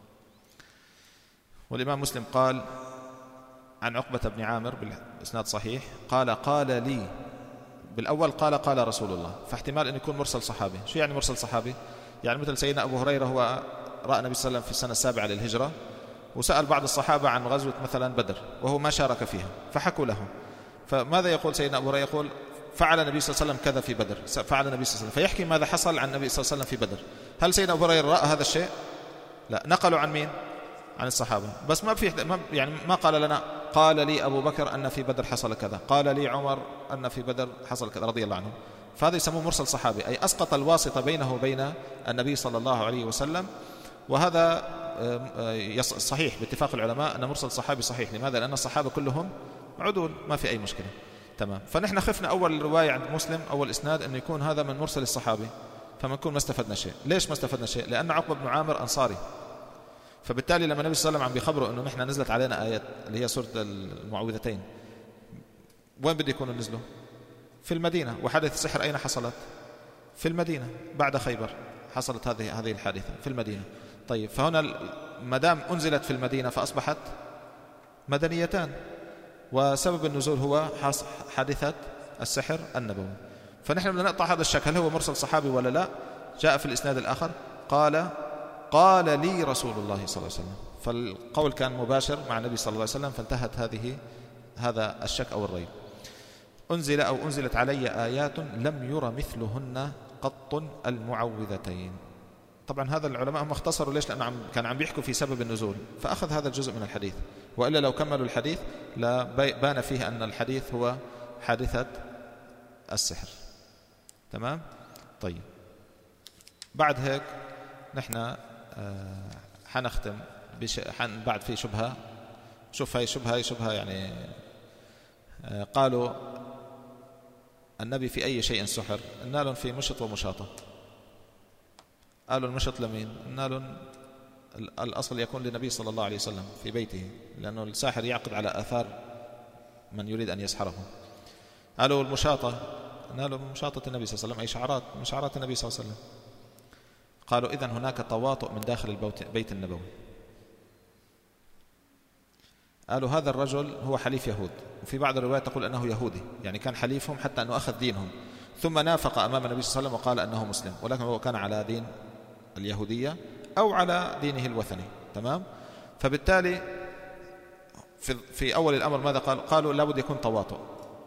والإمام مسلم قال عن عقبة بن عامر بالإسناد صحيح قال قال لي، بالأول قال قال رسول الله، فاحتمال أن يكون مرسل صحابي. شو يعني مرسل صحابي؟ يعني مثل سيدنا أبو هريرة هو رأى النبي صلى الله عليه وسلم في السنة السابعة للهجرة وسأل بعض الصحابة عن غزوة مثلا بدر وهو ما شارك فيها فحكوا له، فماذا يقول سيدنا أبو هريرة؟ يقول فعل النبي صلى الله عليه وسلم كذا في بدر، فعل النبي صلى الله عليه وسلم، فيحكي ماذا حصل عن النبي صلى الله عليه وسلم في بدر. هل سيدنا أبو هريرة رأى هذا الشيء؟ لا، نقلوا عن مين؟ عن الصحابة، بس ما في ما يعني ما قال لنا قال لي أبو بكر أن في بدر حصل كذا، قال لي عمر أن في بدر حصل كذا رضي الله عنه، فهذا يسموه مرسل صحابي، أي أسقط الواسطة بينه وبين النبي صلى الله عليه وسلم. وهذا صحيح باتفاق العلماء أن مرسل صحابي صحيح. لماذا؟ لأن الصحابة كلهم عدول، ما في أي مشكلة. تمام. فنحن خفنا أول رواية عند مسلم أول إسناد أن يكون هذا من مرسل الصحابي، فما نكون ما استفدنا شيء. ليش ما استفدنا شيء؟ لأن عقبة بن عامر أنصاري، فبالتالي لما النبي صلى الله عليه وسلم عم بيخبروا أنه نحن نزلت علينا آيات اللي هي سورة المعوذتين، وين بده يكونوا نزلوا؟ في المدينة. وحادث السحر أين حصلت؟ في المدينة، بعد خيبر حصلت هذه هذه الحادثة في المدينة. طيب فهنا ما دام أنزلت في المدينة فأصبحت مدنيتان، وسبب النزول هو حادثة السحر النبوي. فنحن بدنا نقطع هذا الشك، هل هو مرسل صحابي ولا لا؟ جاء في الإسناد الآخر قال قال لي رسول الله صلى الله عليه وسلم، فالقول كان مباشر مع النبي صلى الله عليه وسلم، فانتهت هذه هذا الشك أو الريب. أنزل أو أنزلت علي آيات لم ير مثلهن قط المعوذتين. طبعا هذا العلماء هم اختصروا، ليش؟ لأنه كان عم بيحكوا في سبب النزول، فأخذ هذا الجزء من الحديث، وإلا لو كملوا الحديث لبان فيه أن الحديث هو حادثة السحر. تمام؟ طيب، بعد هيك نحن آه حنختم بش... حن... بعد في شبهة. شوف هاي شبهة هاي شبهة يعني آه قالوا النبي في أي شيء سحر؟ قلنا لهم في مشط ومشاطة. قالوا المشط لمين؟ قلنا لهم الأصل يكون للنبي صلى الله عليه وسلم في بيته، لأنه الساحر يعقد على آثار من يريد أن يسحره. قالوا المشاطة، قلنا لهم مشاطة النبي صلى الله عليه وسلم أي شعرات من شعرات النبي صلى الله عليه وسلم. قالوا إذن هناك تواطؤ من داخل البيت النبوي. قالوا هذا الرجل هو حليف يهود، وفي بعض الروايات تقول أنه يهودي، يعني كان حليفهم حتى أنه أخذ دينهم، ثم نافق أمام النبي صلى الله عليه وسلم وقال أنه مسلم، ولكن هو كان على دين اليهودية أو على دينه الوثني. تمام؟ فبالتالي في, في أول الأمر ماذا قال؟ قالوا لابد يكون تواطؤ.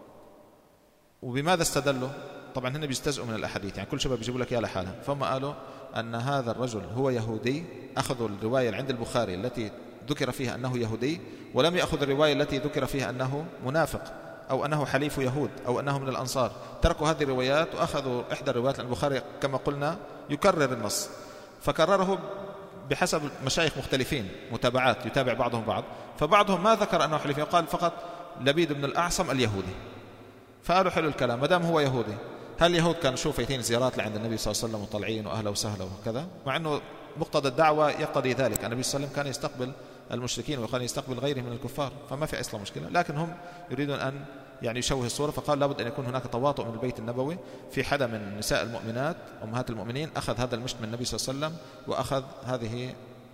وبماذا استدلوا؟ طبعا هن بيستزئوا من الأحاديث، يعني كل شباب بيجيبوا لك إياه لحالها. فهم قالوا أن هذا الرجل هو يهودي، أخذوا الرواية عند البخاري التي ذكر فيها أنه يهودي، ولم يأخذ الرواية التي ذكر فيها أنه منافق أو أنه حليف يهود أو أنه من الأنصار. تركوا هذه الروايات وأخذوا إحدى الروايات، لأن البخاري كما قلنا يكرر النص، فكرره بحسب مشايخ مختلفين، متابعات يتابع بعضهم بعض. فبعضهم ما ذكر أنه حليف، قال فقط لبيد بن الأعصم اليهودي. فقالوا حلو الكلام، ما دام هو يهودي. هل اليهود كانوا شو فايتين زيارات لعند النبي صلى الله عليه وسلم وطالعين وأهلا وسهلا وكذا؟ مع أنه مقتضى الدعوة يقتضي ذلك. النبي صلى الله عليه وسلم كان يستقبل المشركين وكان يستقبل غيرهم من الكفار، فما في أصلا مشكلة، لكن هم يريدون أن يعني يشوه الصورة. فقال لابد أن يكون هناك تواطؤ من البيت النبوي. في حدا من نساء المؤمنات أمهات المؤمنين أخذ هذا المشط من النبي صلى الله عليه وسلم وأخذ هذه.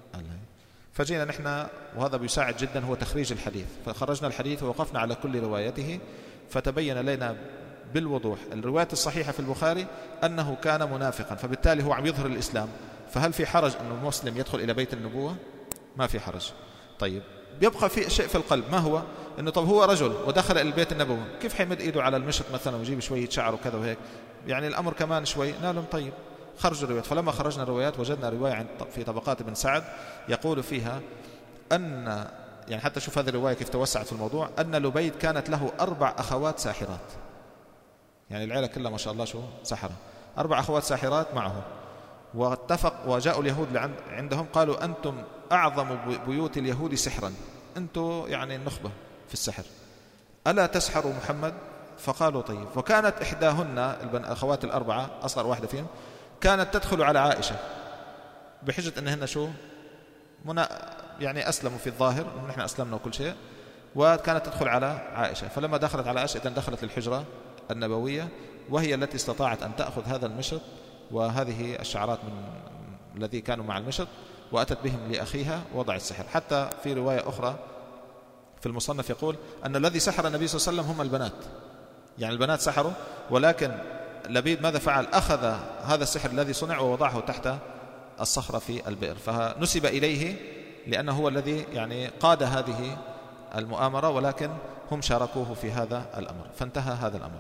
فجينا نحن، وهذا بيساعد جدا، هو تخريج الحديث. فخرجنا الحديث ووقفنا على كل روايته، فتبين لنا بالوضوح الرواية الصحيحة في البخاري أنه كان منافقا، فبالتالي هو عم يظهر الإسلام. فهل في حرج أنه مسلم يدخل إلى بيت النبوة؟ ما في حرج. طيب، بيبقى في شيء في القلب، ما هو؟ أنه طب هو رجل ودخل إلى البيت النبوي، كيف حيمد إيده على المشط مثلا ويجيب شوية شعر وكذا وهيك؟ يعني الأمر كمان شوي. نالهم طيب خرجوا الروايات. فلما خرجنا الروايات وجدنا رواية في طبقات ابن سعد يقول فيها أن، يعني حتى شوف هذه الرواية كيف توسعت في الموضوع، أن لبيد كانت له أربع أخوات ساحرات، يعني العيلة كلها ما شاء الله شو سحرة، أربع أخوات ساحرات معه. واتفق وجاءوا اليهود عندهم قالوا أنتم أعظم بيوت اليهود سحرا، أنتم يعني النخبة في السحر، ألا تسحروا محمد؟ فقالوا طيب. وكانت إحداهن الأخوات الأربعة أصغر واحدة فيهم كانت تدخل على عائشة بحجة أنهن شو منا يعني أسلموا في الظاهر، نحن أسلمنا وكل شيء، وكانت تدخل على عائشة. فلما دخلت على عائشة إذن دخلت الحجرة النبوية، وهي التي استطاعت أن تأخذ هذا المشط وهذه الشعرات من الذي كانوا مع المشط وأتت بهم لأخيها ووضع السحر. حتى في رواية أخرى في المصنف يقول أن الذي سحر النبي صلى الله عليه وسلم هم البنات، يعني البنات سحروا، ولكن لبيد ماذا فعل؟ أخذ هذا السحر الذي صنع ووضعه تحت الصخرة في البئر، فنسب إليه لأنه هو الذي يعني قاد هذه المؤامرة، ولكن هم شاركوه في هذا الأمر، فانتهى هذا الأمر.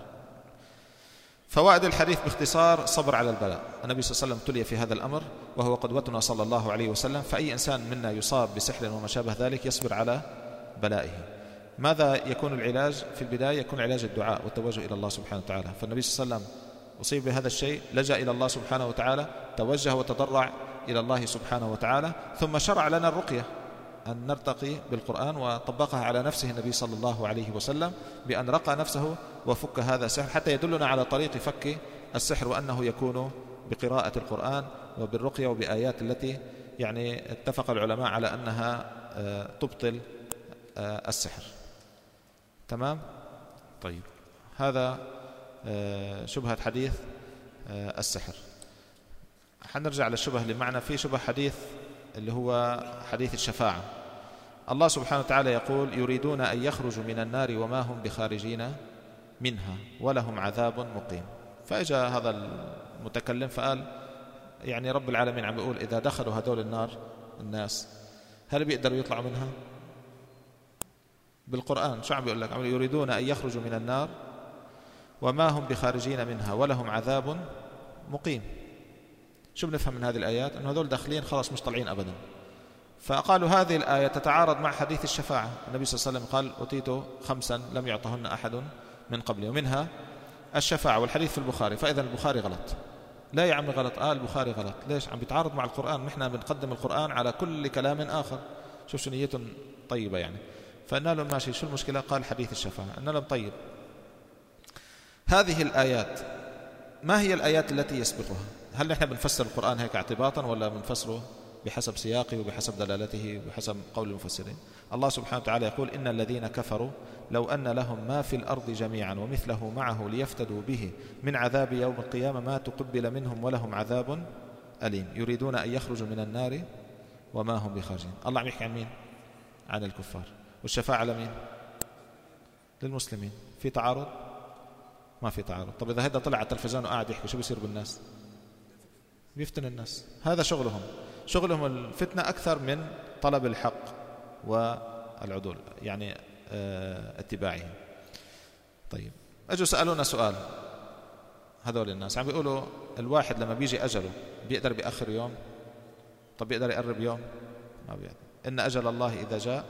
فوائد الحديث باختصار: صبر على البلاء. النبي صلى الله عليه وسلم تلي في هذا الأمر وهو قدوتنا صلى الله عليه وسلم، فأي إنسان منا يصاب بسحر وما شابه ذلك يصبر على بلائه. ماذا يكون العلاج؟ في البداية يكون علاج الدعاء والتوجه إلى الله سبحانه وتعالى. فالنبي صلى الله عليه وسلم أصيب بهذا الشيء، لجأ إلى الله سبحانه وتعالى، توجه وتضرع إلى الله سبحانه وتعالى، ثم شرع لنا الرقية أن نرتقي بالقرآن، وطبقها على نفسه النبي صلى الله عليه وسلم بأن رقى نفسه وفك هذا السحر، حتى يدلنا على طريق فك السحر، وأنه يكون بقراءة القرآن وبالرقية وبآيات التي يعني اتفق العلماء على أنها تبطل السحر. تمام؟ طيب، هذا شبهة حديث السحر. حنرجع للشبهة اللي معنا. في شبه حديث اللي هو حديث الشفاعة. الله سبحانه وتعالى يقول: يريدون أن يخرجوا من النار وما هم بخارجين منها ولهم عذاب مقيم. فإجا هذا المتكلم فقال يعني رب العالمين عم بيقول إذا دخلوا هدول النار الناس هل بيقدروا يطلعوا منها؟ بالقرآن شو عم بيقول لك؟ عم يريدون أن يخرجوا من النار وما هم بخارجين منها ولهم عذاب مقيم. شو بنفهم من هذه الآيات؟ أنه هذول داخلين خلاص مش طالعين أبدا. فقالوا هذه الآية تتعارض مع حديث الشفاعة. النبي صلى الله عليه وسلم قال أوتيت خمسا لم يعطهن أحد من قبلي، ومنها الشفاعة، والحديث في البخاري. فإذا البخاري غلط. لا يا عمي غلط. آه البخاري غلط. ليش؟ عم بيتعارض مع القرآن. نحن بنقدم القرآن على كل كلام آخر. شوف شو نيته طيبة يعني. فقلنا لهم ماشي، شو المشكلة؟ قال حديث الشفاعة. قلنا لهم طيب، هذه الآيات ما هي الآيات التي يسبقها؟ هل نحن بنفسر القرآن هيك اعتباطا ولا بنفسره بحسب سياقه وبحسب دلالته وبحسب قول المفسرين؟ الله سبحانه وتعالى يقول إن الذين كفروا لو أن لهم ما في الأرض جميعا ومثله معه ليفتدوا به من عذاب يوم القيامة ما تقبل منهم ولهم عذاب أليم يريدون أن يخرجوا من النار وما هم بخارجين. الله عم يحكي عن مين؟ عن الكفار. والشفاعة لمين؟ للمسلمين. في تعارض؟ ما في تعارض. طب إذا هذا طلع على التلفزيون وقاعد يحكي شو بيصير بالناس؟ بيفتن الناس. هذا شغلهم. شغلهم الفتنة أكثر من طلب الحق والعدول يعني اه اتباعه. طيب أجوا سألونا سؤال هذول الناس، عم بيقولوا الواحد لما بيجي أجله بيقدر بيأخر يوم؟ طب بيقدر يقرب يوم؟ ما بيقدر. إن أجل الله إذا جاء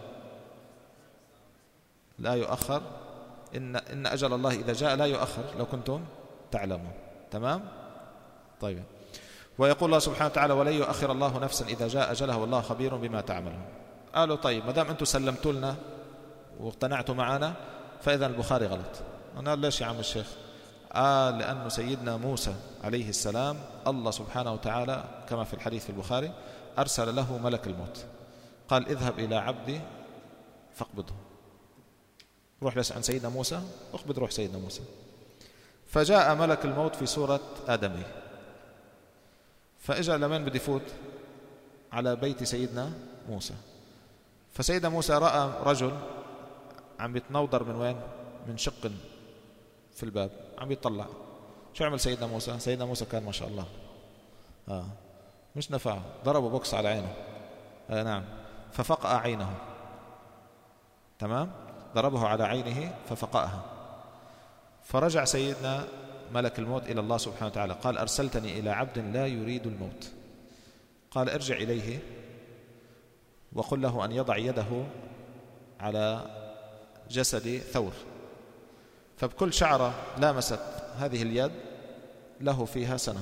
لا يؤخر. إن, إن أجل الله إذا جاء لا يؤخر لو كنتم تعلمون. تمام؟ طيب. ويقول الله سبحانه وتعالى ولن يؤخر الله نفسا إذا جاء أجلها والله خبير بما تعملون. قالوا طيب ما دام أنتم سلمتوا لنا واقتنعتوا معنا فإذا البخاري غلط. أنا ليش يا عم الشيخ؟ قال لأن سيدنا موسى عليه السلام الله سبحانه وتعالى كما في الحديث في البخاري أرسل له ملك الموت، قال اذهب إلى عبدي فاقبضه. روح لس عن سيدنا موسى اقبض روح سيدنا موسى. فجاء ملك الموت في صورة آدمي، فإجا لمن بده يفوت؟ على بيت سيدنا موسى. فسيدنا موسى رأى رجل عم بيتنوضر من وين؟ من شق في الباب عم بيطلع. شو عمل سيدنا موسى؟ سيدنا موسى كان ما شاء الله آه مش نفعه، ضربه بوكس على عينه. آه نعم. ففقأ عينه. تمام؟ ضربه على عينه ففقأها. فرجع سيدنا ملك الموت إلى الله سبحانه وتعالى قال أرسلتني إلى عبد لا يريد الموت. قال ارجع إليه وقل له أن يضع يده على جسد ثور، فبكل شعرة لامست هذه اليد له فيها سنة.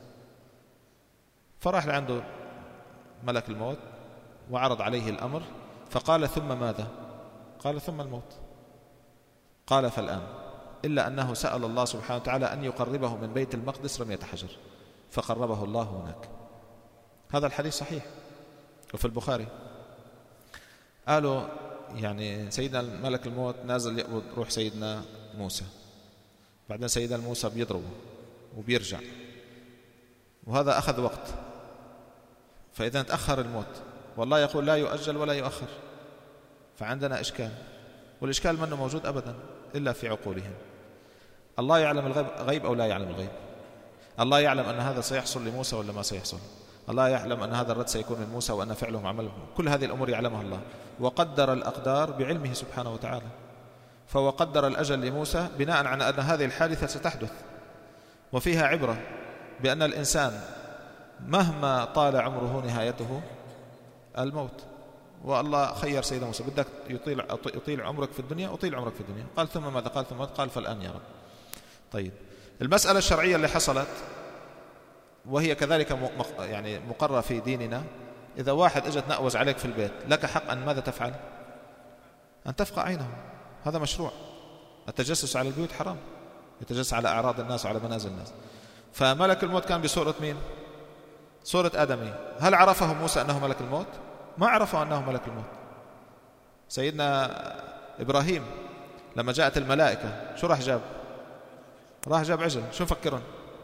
فراح لعنده ملك الموت وعرض عليه الأمر فقال ثم ماذا؟ قال ثم الموت. قال فالآن، إلا أنه سأل الله سبحانه وتعالى أن يقربه من بيت المقدس رمية حجر فقربه الله هناك. هذا الحديث صحيح وفي البخاري. قالوا يعني سيدنا ملك الموت نازل يقبض روح سيدنا موسى، بعدين سيدنا موسى بيضربه وبيرجع، وهذا أخذ وقت. فإذا تأخر الموت والله يقول لا يؤجل ولا يؤخر، فعندنا إشكال، والإشكال منه موجود أبدا إلا في عقولهم. الله يعلم الغيب غيب أو لا يعلم الغيب؟ الله يعلم أن هذا سيحصل لموسى ولا ما سيحصل؟ الله يعلم أن هذا الرد سيكون من موسى وأن فعلهم عملهم. كل هذه الأمور يعلمها الله، وقدر الأقدار بعلمه سبحانه وتعالى. فهو قدر الأجل لموسى بناء على أن هذه الحادثة ستحدث، وفيها عبرة بأن الإنسان مهما طال عمره نهايته الموت. والله خير سيدنا موسى بدك يطيل, يطيل عمرك في الدنيا أطيل عمرك في الدنيا. قال ثم ماذا؟ قال ثم ماذا؟ قال فالآن يا رب. طيب المسألة الشرعية اللي حصلت وهي كذلك يعني مقررة في ديننا، إذا واحد اجى تنأوز عليك في البيت لك حق أن ماذا تفعل؟ أن تفقع عينه. هذا مشروع. التجسس على البيوت حرام، يتجسس على أعراض الناس وعلى منازل الناس. فملك الموت كان بصورة مين؟ صورة آدمي. هل عرفه موسى أنه ملك الموت؟ ما عرفه أنه ملك الموت. سيدنا إبراهيم لما جاءت الملائكة شو راح جاب؟ راح جاب عجل. شو مفكرون؟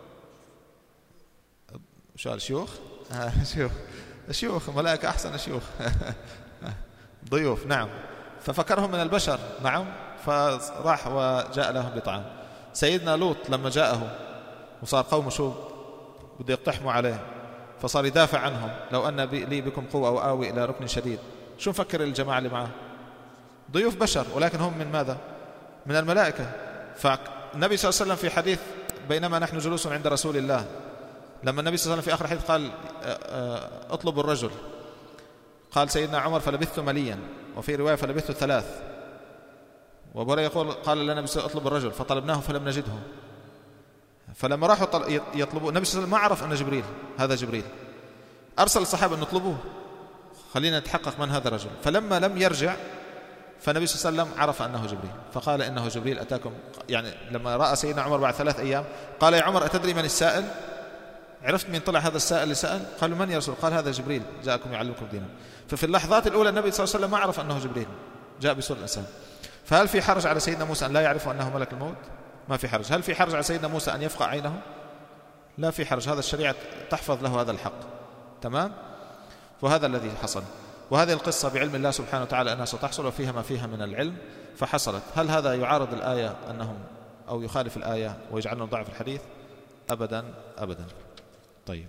شو قال؟ شيوخ؟ آه شيوخ شيوخ ملائكة أحسن شيوخ ضيوف. نعم. ففكرهم من البشر. نعم. فراح وجاء لهم بطعام. سيدنا لوط لما جاءه وصار قوم شو بده يقتحموا عليه فصار يدافع عنهم لو أن لي بكم قوة وآوي إلى ركن شديد. شو مفكر الجماعة اللي معه؟ ضيوف بشر ولكن هم من ماذا؟ من الملائكة. النبي صلى الله عليه وسلم في حديث بينما نحن جلوس عند رسول الله، لما النبي صلى الله عليه وسلم في آخر حديث قال اطلبوا الرجل، قال سيدنا عمر فلبثت مليا، وفي رواية فلبثت ثلاث، وأبو هريرة يقول قال لنا النبي صلى الله عليه وسلم اطلب الرجل فطلبناه فلم نجده. فلما راحوا يطلبوا النبي صلى الله عليه وسلم ما عرف أن جبريل هذا جبريل، أرسل الصحابة أن نطلبوه خلينا نتحقق من هذا الرجل. فلما لم يرجع فالنبي صلى الله عليه وسلم عرف أنه جبريل، فقال إنه جبريل أتاكم. يعني لما رأى سيدنا عمر بعد ثلاث أيام قال يا عمر أتدري من السائل؟ عرفت من طلع هذا السائل اللي سأل؟ قالوا من يا رسول؟ قال هذا جبريل جاءكم يعلمكم دينكم. ففي اللحظات الأولى النبي صلى الله عليه وسلم ما عرف أنه جبريل جاء بسورة الإنسان. فهل في حرج على سيدنا موسى أن لا يعرف أنه ملك الموت؟ ما في حرج. هل في حرج على سيدنا موسى أن يفقع عينه؟ لا في حرج، هذا الشريعة تحفظ له هذا الحق. تمام؟ وهذا الذي حصل. وهذه القصة بعلم الله سبحانه وتعالى أنها ستحصل وفيها ما فيها من العلم فحصلت. هل هذا يعارض الآية أنهم أو يخالف الآية ويجعلنا ضعف الحديث؟ أبدا أبدا. طيب،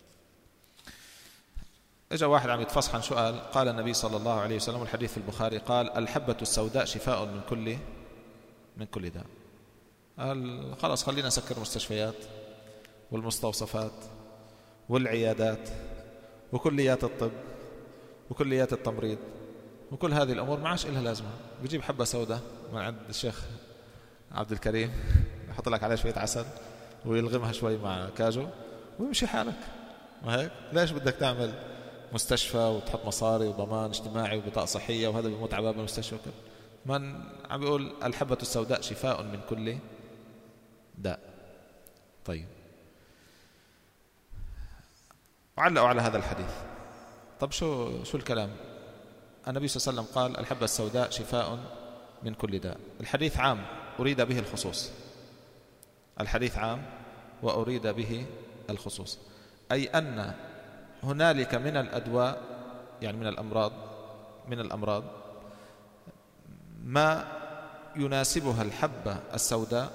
إجا واحد عم يتفصح عن سؤال. قال النبي صلى الله عليه وسلم والحديث في البخاري قال الحبة السوداء شفاء من كل من كل داء. قال خلاص خلينا نسكر المستشفيات والمستوصفات والعيادات وكليات الطب وكليات التمريض وكل هذه الأمور ما عادش إلها لازمة. بيجيب حبة سوداء من عند الشيخ عبد الكريم يحط لك عليها شوية عسل ويلغمها شوي مع كاجو ويمشي حالك. ما هيك؟ ليش بدك تعمل مستشفى وتحط مصاري وضمان اجتماعي وبطاقة صحية وهذا بيموت على باب المستشفى وكذا؟ من عم بيقول الحبة السوداء شفاء من كل داء. طيب، وعلقوا على هذا الحديث. طب شو شو الكلام؟ النبي صلى الله عليه وسلم قال الحبة السوداء شفاء من كل داء. الحديث عام أريد به الخصوص. الحديث عام وأريد به الخصوص، أي أن هنالك من الأدواء يعني من الأمراض من الأمراض ما يناسبها الحبة السوداء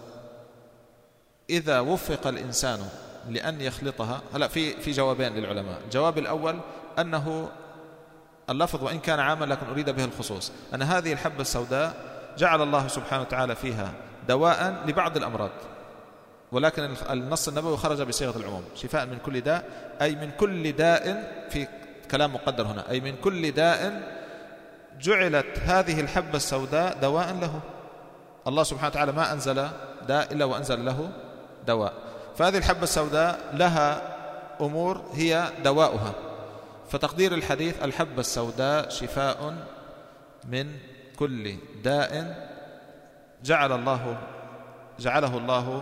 إذا وفق الإنسان لأن يخلطها. هلا في في جوابين للعلماء. الجواب الأول أنه اللفظ وإن كان عاما لكن أريد به الخصوص، أن هذه الحبة السوداء جعل الله سبحانه وتعالى فيها دواء لبعض الأمراض، ولكن النص النبوي خرج بصيغة العموم شفاء من كل داء، أي من كل داء، في كلام مقدر هنا، أي من كل داء جعلت هذه الحبة السوداء دواء له. الله سبحانه وتعالى ما أنزل داء إلا وأنزل له دواء. فهذه الحبة السوداء لها أمور هي دواؤها. فتقدير الحديث الحبة السوداء شفاء من كل داء جعل الله جعله الله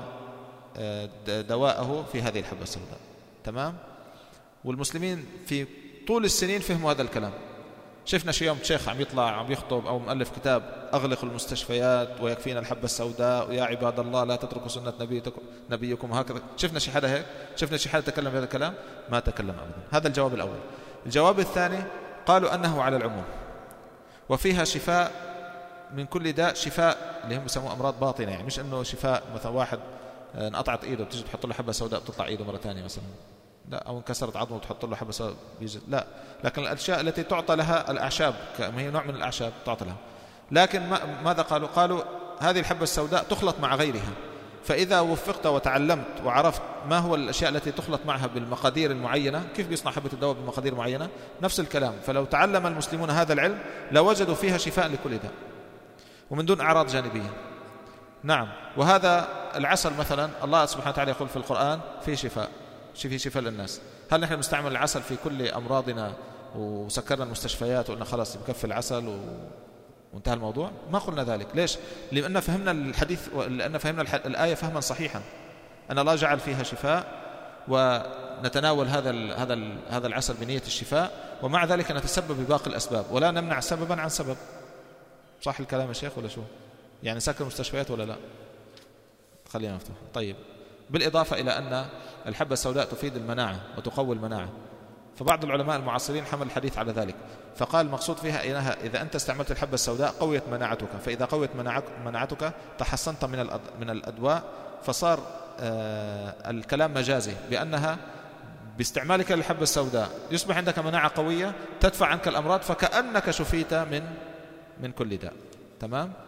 دواءه في هذه الحبة السوداء. تمام؟ والمسلمين في طول السنين فهموا هذا الكلام. شفنا شي يوم شيخ عم يطلع عم يخطب أو مؤلف كتاب أغلقوا المستشفيات ويكفينا الحبة السوداء ويا عباد الله لا تتركوا سنة نبيكم وهكذا. شفنا شي حدا هيك؟ شفنا شي حدا تكلم بهذا الكلام؟ ما تكلم أبدا. هذا الجواب الأول. الجواب الثاني قالوا أنه على العموم وفيها شفاء من كل داء، شفاء اللي هم يسموه أمراض باطنة، يعني مش أنه شفاء مثلا واحد انقطعت إيده بتجي تحط له حبة سوداء بتطلع إيده مرة ثانية مثلا، لا، أو انكسرت عظمه وتحط له حبة سوداء بيجي، لا. لكن الأشياء التي تعطى لها الأعشاب، ما هي نوع من الأعشاب تعطى لها. لكن ماذا قالوا؟ قالوا هذه الحبة السوداء تخلط مع غيرها، فإذا وفقت وتعلمت وعرفت ما هو الأشياء التي تخلط معها بالمقادير المعينة، كيف بيصنع حبة الدواء بمقادير معينة، نفس الكلام. فلو تعلم المسلمون هذا العلم لوجدوا فيها شفاء لكل داء ومن دون أعراض جانبية. نعم. وهذا العسل مثلا الله سبحانه وتعالى يقول في القرآن فيه شفاء، فيه شفاء للناس. هل نحن نستعمل العسل في كل أمراضنا وسكرنا المستشفيات وقلنا خلاص بكفي العسل و... وانتهى الموضوع؟ ما قلنا ذلك. ليش؟ لأن فهمنا الحديث، لأن فهمنا الح... الآية فهما صحيحا أن الله جعل فيها شفاء ونتناول هذا ال... هذا ال... هذا العسل بنية الشفاء، ومع ذلك نتسبب بباقي الأسباب ولا نمنع سببا عن سبب. صح الكلام يا شيخ ولا شو؟ يعني سكر المستشفيات ولا لا؟ خلينا نفتح. طيب، بالإضافة إلى أن الحبة السوداء تفيد المناعة وتقوي المناعة، فبعض العلماء المعاصرين حمل الحديث على ذلك، فقال المقصود فيها إنها إذا أنت استعملت الحبة السوداء قويت مناعتك، فإذا قويت مناعتك تحصنت من من الأدواء. فصار آه الكلام مجازي بأنها باستعمالك للحبة السوداء يصبح عندك مناعة قوية تدفع عنك الأمراض، فكأنك شفيت من من كل داء. تمام؟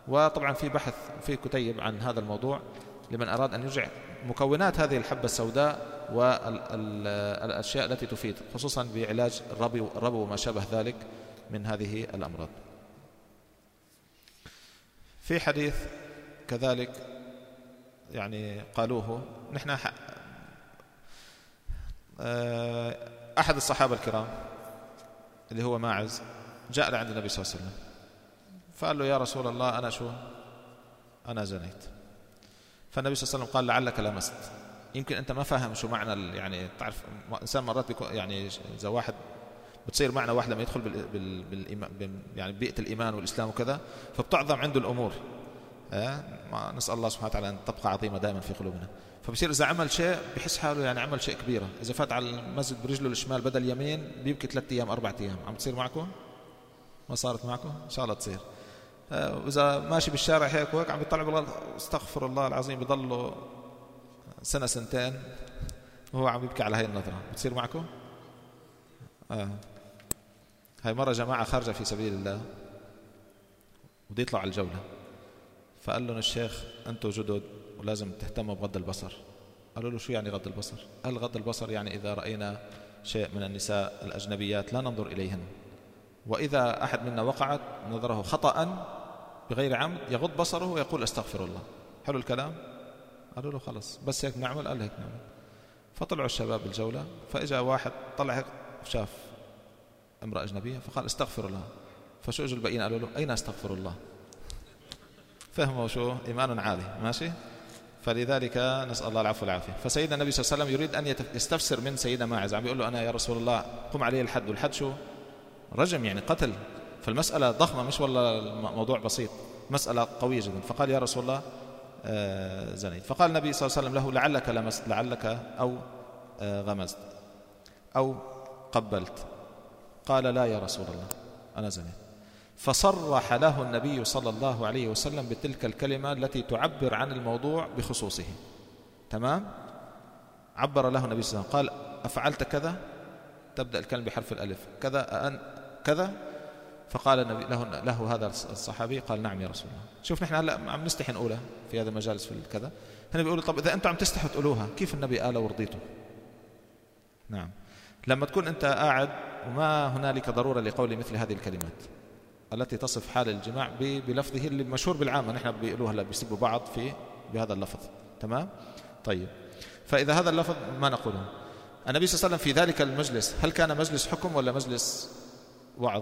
وطبعا في بحث في كتيب عن هذا الموضوع لمن أراد أن يرجع مكونات هذه الحبة السوداء والأشياء التي تفيد، خصوصا بعلاج الربو وما شابه ذلك من هذه الأمراض. في حديث كذلك يعني قالوه نحن أحد الصحابة الكرام اللي هو ماعز جاء لعند النبي صلى الله عليه وسلم فقال له: يا رسول الله، أنا شو أنا زنيت. فالنبي صلى الله عليه وسلم قال: لعلك لمست. يمكن أنت ما فاهم شو معنى، يعني تعرف إنسان مرات بيكون يعني إذا واحد بتصير معنى واحد لما يدخل بال بال بال يعني بيئة الإيمان والإسلام وكذا، فبتعظم عنده الأمور. أه؟ نسأل الله سبحانه وتعالى أن تبقى عظيمة دائما في قلوبنا. فبصير إذا عمل شيء بحس حاله يعني عمل شيء كبيرة. إذا فات على المسجد برجله الشمال بدل يمين بيبكي ثلاثة أيام أربعة أيام. عم تصير معكم؟ ما صارت معكم؟ إن شاء الله تصير. أه وإذا ماشي بالشارع هيك وهيك عم بيطلع بالله استغفر الله العظيم، بيضله سنة سنتين وهو عم يبكي على هاي النظرة. بتصير معكم؟ آه. هاي مرة جماعة خارجة في سبيل الله ودي يطلعوا على الجولة، فقال لهم الشيخ: أنتم جدد ولازم تهتموا بغض البصر. قالوا له: شو يعني غض البصر؟ قال: غض البصر يعني إذا رأينا شيء من النساء الأجنبيات لا ننظر إليهن، وإذا أحد منا وقعت نظره خطأ بغير عمد يغض بصره ويقول أستغفر الله. حلو الكلام؟ قالوا له: خلص بس هيك نعمل. قال: هيك نعمل. فطلعوا الشباب بالجولة، فإجا واحد طلع هيك شاف امرأة أجنبية فقال: استغفر الله. فشو اجوا الباقيين قالوا له: أين استغفر الله؟ فهموا شو إيمان عالي. ماشي. فلذلك نسأل الله العفو والعافية. فسيدنا النبي صلى الله عليه وسلم يريد أن يستفسر من سيدنا ماعز، عم بيقول له: أنا يا رسول الله قم عليه الحد، والحد شو؟ رجم، يعني قتل. فالمسألة ضخمة، مش والله موضوع بسيط، مسألة قوية جدا. فقال: يا رسول الله آه زنيت. فقال النبي صلى الله عليه وسلم له: لعلك لمست، لعلك أو آه غمزت أو قبلت. قال: لا يا رسول الله، أنا زنيت. فصرح له النبي صلى الله عليه وسلم بتلك الكلمة التي تعبر عن الموضوع بخصوصه. تمام؟ عبر له النبي صلى الله عليه وسلم قال: أفعلت كذا؟ تبدأ الكلمة بحرف الألف. كذا أن كذا؟ فقال النبي له, له هذا الصحابي قال: نعم يا رسول الله. شوف نحن هلا عم نستحي نقولها في هذا المجالس في الكذا، هنا بيقولوا: طب إذا أنتم عم تستحوا تقولوها كيف النبي قال ورضيته؟ نعم. لما تكون أنت قاعد وما هنالك ضرورة لقول مثل هذه الكلمات التي تصف حال الجماع بلفظه اللي مشهور بالعامة، نحن بيقولوها هلا بيسبوا بعض في بهذا اللفظ. تمام؟ طيب، فإذا هذا اللفظ ما نقوله. النبي صلى الله عليه وسلم في ذلك المجلس هل كان مجلس حكم ولا مجلس وعظ؟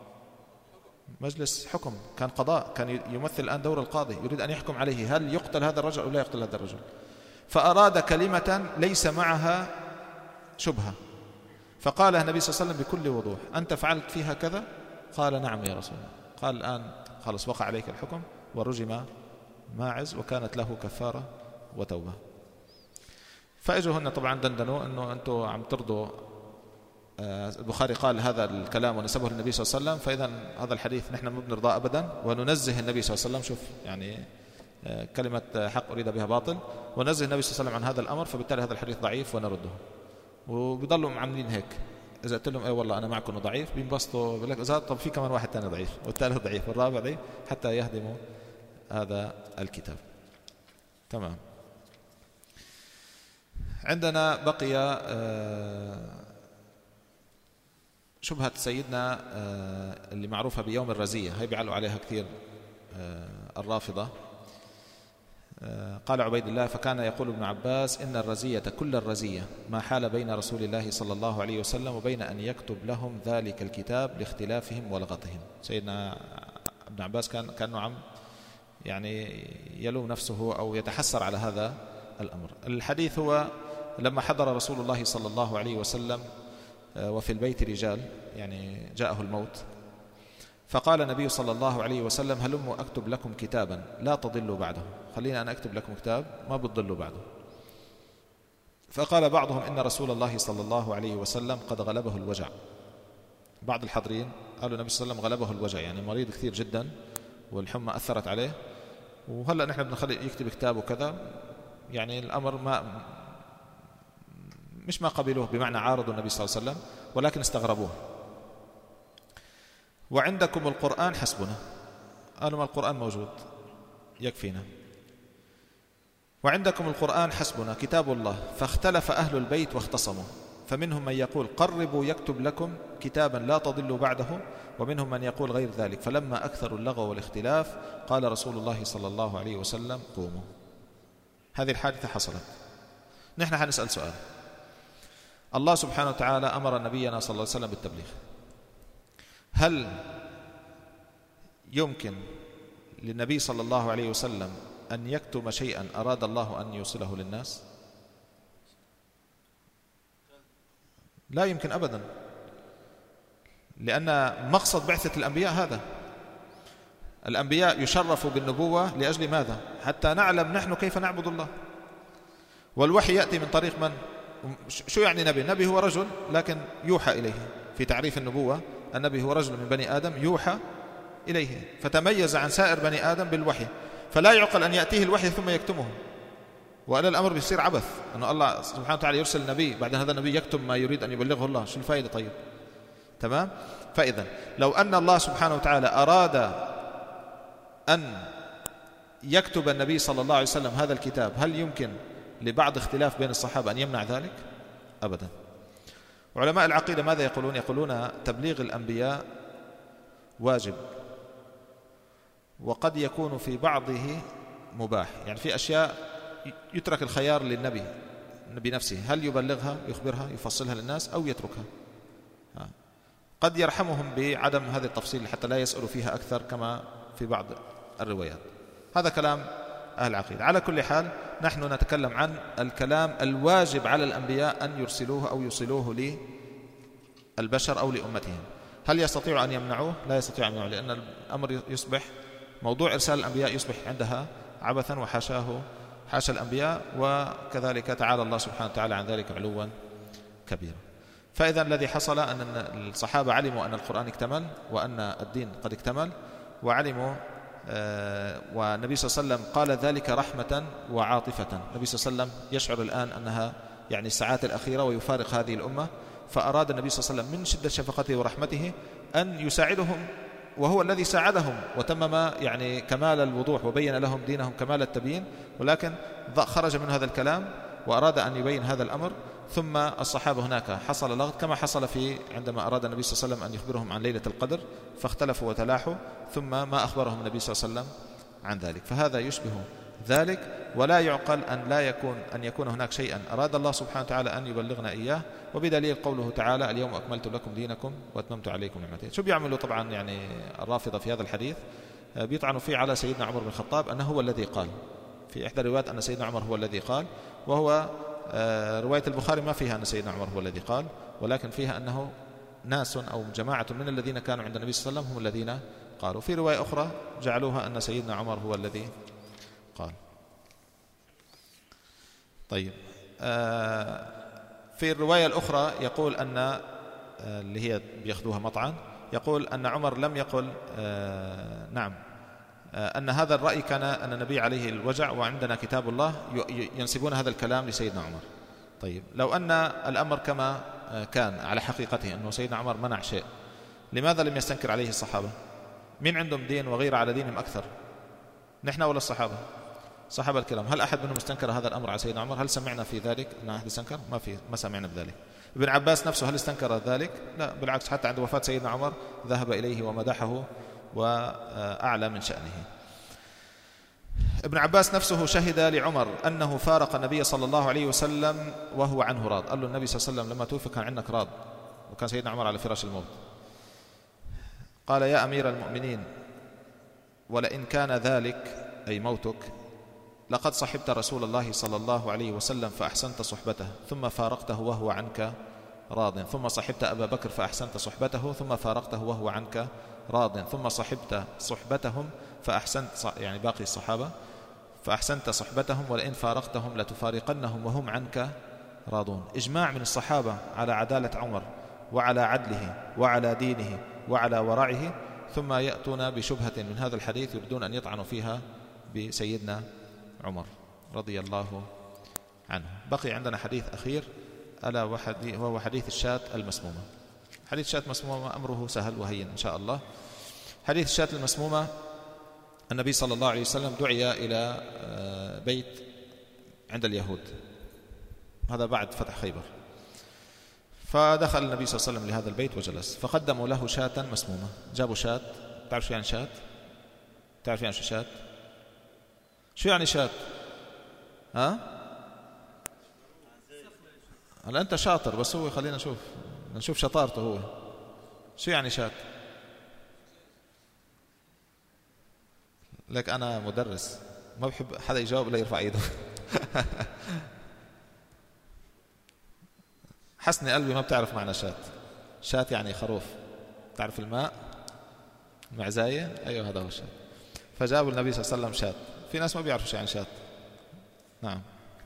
مجلس حكم، كان قضاء، كان يمثل الآن دور القاضي، يريد أن يحكم عليه هل يقتل هذا الرجل أو لا يقتل هذا الرجل. فأراد كلمة ليس معها شبهة، فقال النبي صلى الله عليه وسلم بكل وضوح: أنت فعلت فيها كذا؟ قال: نعم يا رسول الله. قال: الآن خلص وقع عليك الحكم. ورجم ماعز وكانت له كفارة وتوبة. فإجوا هن طبعا دندنوا أنه أنتم عم ترضوا. البخاري قال هذا الكلام ونسبه للنبي صلى الله عليه وسلم، فإذا هذا الحديث نحن ما بنرضاه أبدا وننزه النبي صلى الله عليه وسلم. شوف يعني كلمة حق أريد بها باطل، ونزه النبي صلى الله عليه وسلم عن هذا الأمر، فبالتالي هذا الحديث ضعيف ونرده. وبيضلوا عاملين هيك، إذا قلت لهم: أي والله أنا معكم إنه ضعيف، بينبسطوا بيقول لك: طب في كمان واحد تاني ضعيف، والثالث ضعيف، والرابع ضعيف، حتى يهدموا هذا الكتاب. تمام. عندنا بقي شبهة سيدنا اللي معروفة بيوم الرزية، هي بيعلوا عليها كثير الرافضة. قال عبيد الله: فكان يقول ابن عباس: إن الرزية كل الرزية ما حال بين رسول الله صلى الله عليه وسلم وبين أن يكتب لهم ذلك الكتاب لاختلافهم ولغتهم. سيدنا ابن عباس كان كأنه عم يعني يلوم نفسه أو يتحسر على هذا الأمر. الحديث هو لما حضر رسول الله صلى الله عليه وسلم وفي البيت رجال، يعني جاءه الموت، فقال النبي صلى الله عليه وسلم: هلموا أكتب لكم كتابا لا تضلوا بعده، خلينا أنا أكتب لكم كتاب ما بتضلوا بعده. فقال بعضهم: إن رسول الله صلى الله عليه وسلم قد غلبه الوجع. بعض الحاضرين قالوا النبي صلى الله عليه وسلم غلبه الوجع، يعني مريض كثير جدا والحمى أثرت عليه، وهلأ نحن بنخلي يكتب كتاب وكذا. يعني الأمر ما مش ما قبلوه بمعنى عارضوا النبي صلى الله عليه وسلم، ولكن استغربوه. وعندكم القرآن حسبنا، قالوا ما القرآن موجود يكفينا، وعندكم القرآن حسبنا كتاب الله، فاختلف أهل البيت واختصموا، فمنهم من يقول قربوا يكتب لكم كتابا لا تضلوا بعده، ومنهم من يقول غير ذلك، فلما أكثروا اللغو والاختلاف قال رسول الله صلى الله عليه وسلم قوموا. هذه الحادثة حصلت. نحن هنسأل سؤال. الله سبحانه وتعالى أمر نبينا صلى الله عليه وسلم بالتبليغ، هل يمكن للنبي صلى الله عليه وسلم أن يكتم شيئا أراد الله أن يوصله للناس؟ لا يمكن أبدا، لأن مقصد بعثة الأنبياء هذا. الأنبياء يشرفوا بالنبوة لأجل ماذا؟ حتى نعلم نحن كيف نعبد الله. والوحي يأتي من طريق من؟ شو يعني نبي؟ نبي هو رجل لكن يوحى إليه. في تعريف النبوة النبي هو رجل من بني آدم يوحى إليه، فتميز عن سائر بني آدم بالوحي، فلا يعقل أن يأتيه الوحي ثم يكتمه، وإلا الأمر بيصير عبث، أن الله سبحانه وتعالى يرسل النبي بعد هذا النبي يكتم ما يريد أن يبلغه الله، شو الفائدة؟ طيب تمام. فإذا لو أن الله سبحانه وتعالى أراد أن يكتب النبي صلى الله عليه وسلم هذا الكتاب، هل يمكن لبعض اختلاف بين الصحابة أن يمنع ذلك؟ أبدا. علماء العقيدة ماذا يقولون؟ يقولون تبليغ الأنبياء واجب، وقد يكون في بعضه مباح، يعني في أشياء يترك الخيار للنبي النبي نفسه، هل يبلغها يخبرها يفصلها للناس أو يتركها. قد يرحمهم بعدم هذا التفصيل حتى لا يسألوا فيها أكثر كما في بعض الروايات. هذا كلام أهل العقيدة. على كل حال نحن نتكلم عن الكلام الواجب على الأنبياء أن يرسلوه أو يوصلوه للبشر أو لأمتهم. هل يستطيع أن يمنعوه؟ لا يستطيع أن يمنعوه، لأن الأمر يصبح موضوع إرسال الأنبياء يصبح عندها عبثا وحاشاه حاشا الأنبياء، وكذلك تعالى الله سبحانه وتعالى عن ذلك علوا كبيرا. فإذا الذي حصل أن الصحابة علموا أن القرآن اكتمل وأن الدين قد اكتمل، وعلموا آه والنبي صلى الله عليه وسلم قال ذلك رحمة وعاطفة. النبي صلى الله عليه وسلم يشعر الآن أنها يعني الساعات الأخيرة ويفارق هذه الأمة، فأراد النبي صلى الله عليه وسلم من شدة شفقته ورحمته أن يساعدهم، وهو الذي ساعدهم وتمم يعني كمال الوضوح وبين لهم دينهم كمال التبيين، ولكن خرج من هذا الكلام وأراد أن يبين هذا الأمر. ثم الصحابة هناك حصل لغط كما حصل في عندما أراد النبي صلى الله عليه وسلم أن يخبرهم عن ليلة القدر، فاختلفوا وتلاحوا، ثم ما أخبرهم النبي صلى الله عليه وسلم عن ذلك. فهذا يشبه ذلك، ولا يعقل أن لا يكون أن يكون هناك شيئا أراد الله سبحانه وتعالى أن يبلغنا إياه، وبدليل قوله تعالى اليوم أكملت لكم دينكم وأتممت عليكم نعمتي. شو بيعملوا طبعا يعني الرافضة في هذا الحديث؟ بيطعنوا فيه على سيدنا عمر بن الخطاب أنه هو الذي قال، في إحدى الروايات أن سيدنا عمر هو الذي قال، وهو رواية البخاري ما فيها أن سيدنا عمر هو الذي قال، ولكن فيها أنه ناس أو جماعة من الذين كانوا عند النبي صلى الله عليه وسلم هم الذين قالوا. في رواية أخرى جعلوها أن سيدنا عمر هو الذي قال. طيب في الرواية الأخرى يقول أن اللي هي بيأخذوها مطعن، يقول أن عمر لم يقل نعم أن هذا الرأي كان أن النبي عليه الوجع وعندنا كتاب الله، ينسبون هذا الكلام لسيدنا عمر. طيب لو أن الأمر كما كان على حقيقته أنه سيدنا عمر منع شيء، لماذا لم يستنكر عليه الصحابة؟ من عندهم دين وغير على دينهم أكثر، نحن ولا الصحابة؟ صحابة الكلام، هل أحد منهم استنكر هذا الأمر على سيدنا عمر؟ هل سمعنا في ذلك أن أحد استنكر؟ ما في، ما سمعنا بذلك. ابن عباس نفسه هل استنكر ذلك؟ لا بالعكس، حتى عند وفاة سيدنا عمر ذهب إليه ومدحه وأعلى من شأنه. ابن عباس نفسه شهد لعمر أنه فارق النبي صلى الله عليه وسلم وهو عنه راض، قال له النبي صلى الله عليه وسلم لما توفي كان عنك راض، وكان سيدنا عمر على فراش الموت. قال يا أمير المؤمنين ولئن كان ذلك أي موتك لقد صحبت رسول الله صلى الله عليه وسلم فأحسنت صحبته ثم فارقته وهو عنك راض، ثم صحبت أبا بكر فأحسنت صحبته ثم فارقته وهو عنك راض، ثم صحبت صحبتهم فأحسنت يعني باقي الصحابة فأحسنت صحبتهم ولئن فارقتهم لتفارقنهم وهم عنك راضون. إجماع من الصحابة على عدالة عمر وعلى عدله وعلى دينه وعلى ورعه، ثم يأتون بشبهة من هذا الحديث يريدون أن يطعنوا فيها بسيدنا عمر رضي الله عنه. بقي عندنا حديث أخير ألا وهو حديث الشاة المسمومة. حديث الشاة المسمومة أمره سهل وهين إن شاء الله. حديث الشاة المسمومة النبي صلى الله عليه وسلم دعي إلى بيت عند اليهود، هذا بعد فتح خيبر، فدخل النبي صلى الله عليه وسلم لهذا البيت وجلس، فقدموا له شاة مسمومة. جابوا شاة. تعرف شو يعني شاة؟ تعرف يعني شو شاة؟ شو يعني شاة؟ ها؟ هلا أنت شاطر، بس هو خلينا نشوف نشوف شطارته هو. شو يعني شاة؟ لك أنا مدرس ما بحب حدا يجاوب إلا يرفع ايده. حسني قلبي ما بتعرف معنى شاة. شاة يعني خروف. تعرف الماء معزاية؟ أيوه هذا هو الشاة. فجابوا النبي صلى الله عليه وسلم شاة. في ناس ما بيعرفوا شو يعني شاة. نعم.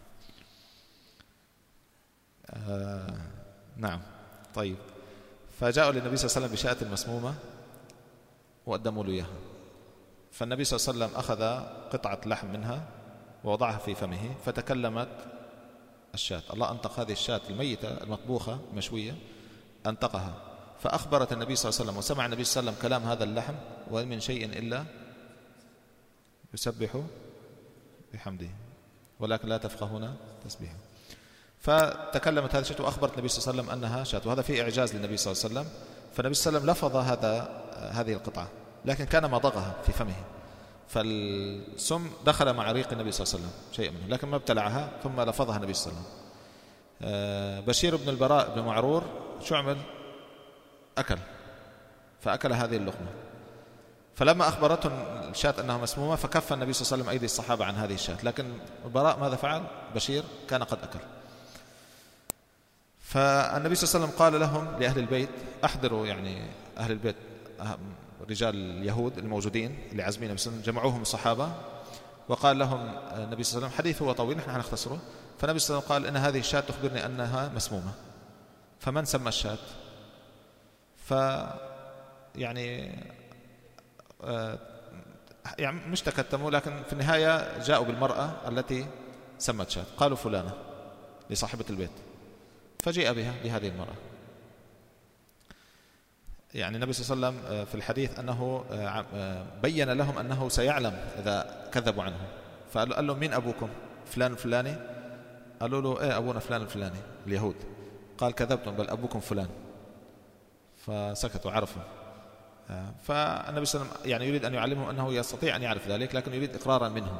آه نعم. طيب، فجاءوا للنبي صلى الله عليه وسلم بشاة مسمومة وقدموا له إياها. فالنبي صلى الله عليه وسلم أخذ قطعة لحم منها ووضعها في فمه، فتكلمت الشاة. الله أنطق هذه الشاة الميتة المطبوخة مشوية، أنطقها، فأخبرت النبي صلى الله عليه وسلم، وسمع النبي صلى الله عليه وسلم كلام هذا اللحم: ومن شيء إلا يسبح بحمده ولكن لا تفقهون تسبيحه. فتكلمت هذه الشاة وأخبرت النبي صلى الله عليه وسلم أنها شاة، وهذا فيه إعجاز للنبي صلى الله عليه وسلم. فالنبي صلى الله عليه وسلم لفظ هذا هذه القطعة، لكن كان مضغها في فمه، فالسم دخل مع ريق النبي صلى الله عليه وسلم شيء منه، لكن ما ابتلعها، ثم لفظها النبي صلى الله عليه وسلم. بشير بن البراء بن معرور شو عمل؟ أكل، فأكل هذه اللقمة. فلما أخبرته الشاة أنها مسمومة فكف النبي صلى الله عليه وسلم أيدي الصحابة عن هذه الشاة، لكن البراء ماذا فعل؟ بشير كان قد أكل. فالنبي صلى الله عليه وسلم قال لهم لأهل البيت: أحضروا، يعني أهل البيت رجال اليهود الموجودين اللي عازمين النبي صلى الله عليه وسلم، جمعوهم الصحابة وقال لهم النبي صلى الله عليه وسلم: حديث هو طويل نحن هنختصره. فالنبي صلى الله عليه وسلم قال: إن هذه الشاة تخبرني أنها مسمومة، فمن سمى الشاة؟ ف يعني آه يعني مش تكتموا، لكن في النهاية جاءوا بالمرأة التي سمت شاة، قالوا فلانة لصاحبة البيت، فجيء بها بهذه المرأة. يعني النبي صلى الله عليه وسلم في الحديث أنه بين لهم أنه سيعلم إذا كذبوا عنه، فقال لهم: مين أبوكم؟ فلان الفلاني. قالوا له: إيه أبونا فلان الفلاني اليهود. قال: كذبتم، بل أبوكم فلان. فسكتوا، عرفوا. فالنبي صلى الله عليه وسلم يعني يريد أن يعلمهم أنه يستطيع أن يعرف ذلك، لكن يريد إقرارا منهم.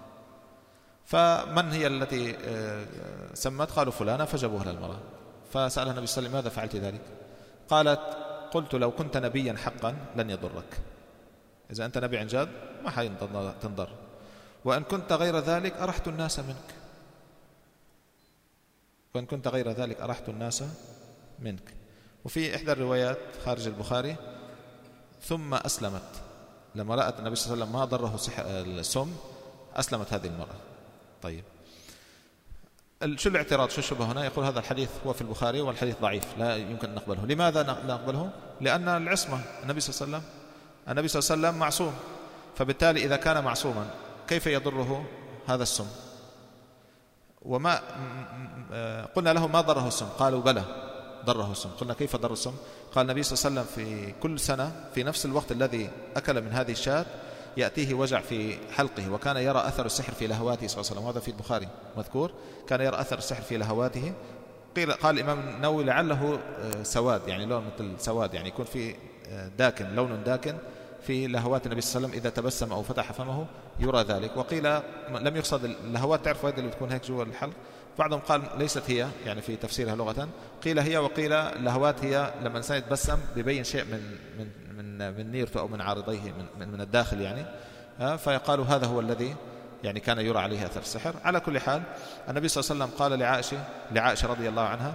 فمن هي التي سمت؟ قالوا فلانة، فجابوها للمرأة. فسألها النبي صلى الله عليه وسلم: ماذا فعلت ذلك؟ قالت: قلت لو كنت نبيا حقا لن يضرك، إذا أنت نبي عن جد ما حينضر، وإن كنت غير ذلك أرحت الناس منك، وإن كنت غير ذلك أرحت الناس منك. وفي إحدى الروايات خارج البخاري: ثم أسلمت، لما رأت النبي صلى الله عليه وسلم ما ضره السم أسلمت هذه المرأة. طيب، شو الاعتراض؟ شو الشبهة هنا؟ يقول هذا الحديث هو في البخاري والحديث ضعيف لا يمكن أن نقبله. لماذا لا نقبله؟ لأن العصمة النبي صلى الله عليه وسلم النبي صلى الله عليه وسلم معصوم، فبالتالي إذا كان معصوما كيف يضره هذا السم؟ وما قلنا له ما ضره السم، قالوا بلى ضره السم. قلنا كيف ضر السم؟ قال النبي صلى الله عليه وسلم في كل سنة في نفس الوقت الذي أكل من هذه الشاة يأتيه وجع في حلقه، وكان يرى أثر السحر في لهواته صلى الله عليه وسلم، وهذا في البخاري مذكور، كان يرى أثر السحر في لهواته. قيل قال الإمام النووي لعله سواد، يعني لون مثل سواد، يعني يكون في داكن، لون داكن في لهوات النبي صلى الله عليه وسلم، إذا تبسم أو فتح فمه يرى ذلك. وقيل لم يقصد اللهوات، تعرفوا هذه اللي تكون هيك جوا الحلق، بعضهم قال ليست هي، يعني في تفسيرها لغة قيل هي، وقيل اللهوات هي لما الإنسان يتبسم بيبين شيء من من من من نيرته أو من عارضيه من من, من الداخل يعني، فيقالوا هذا هو الذي يعني كان يرى عليه أثر السحر. على كل حال النبي صلى الله عليه وسلم قال لعائشة لعائشة رضي الله عنها: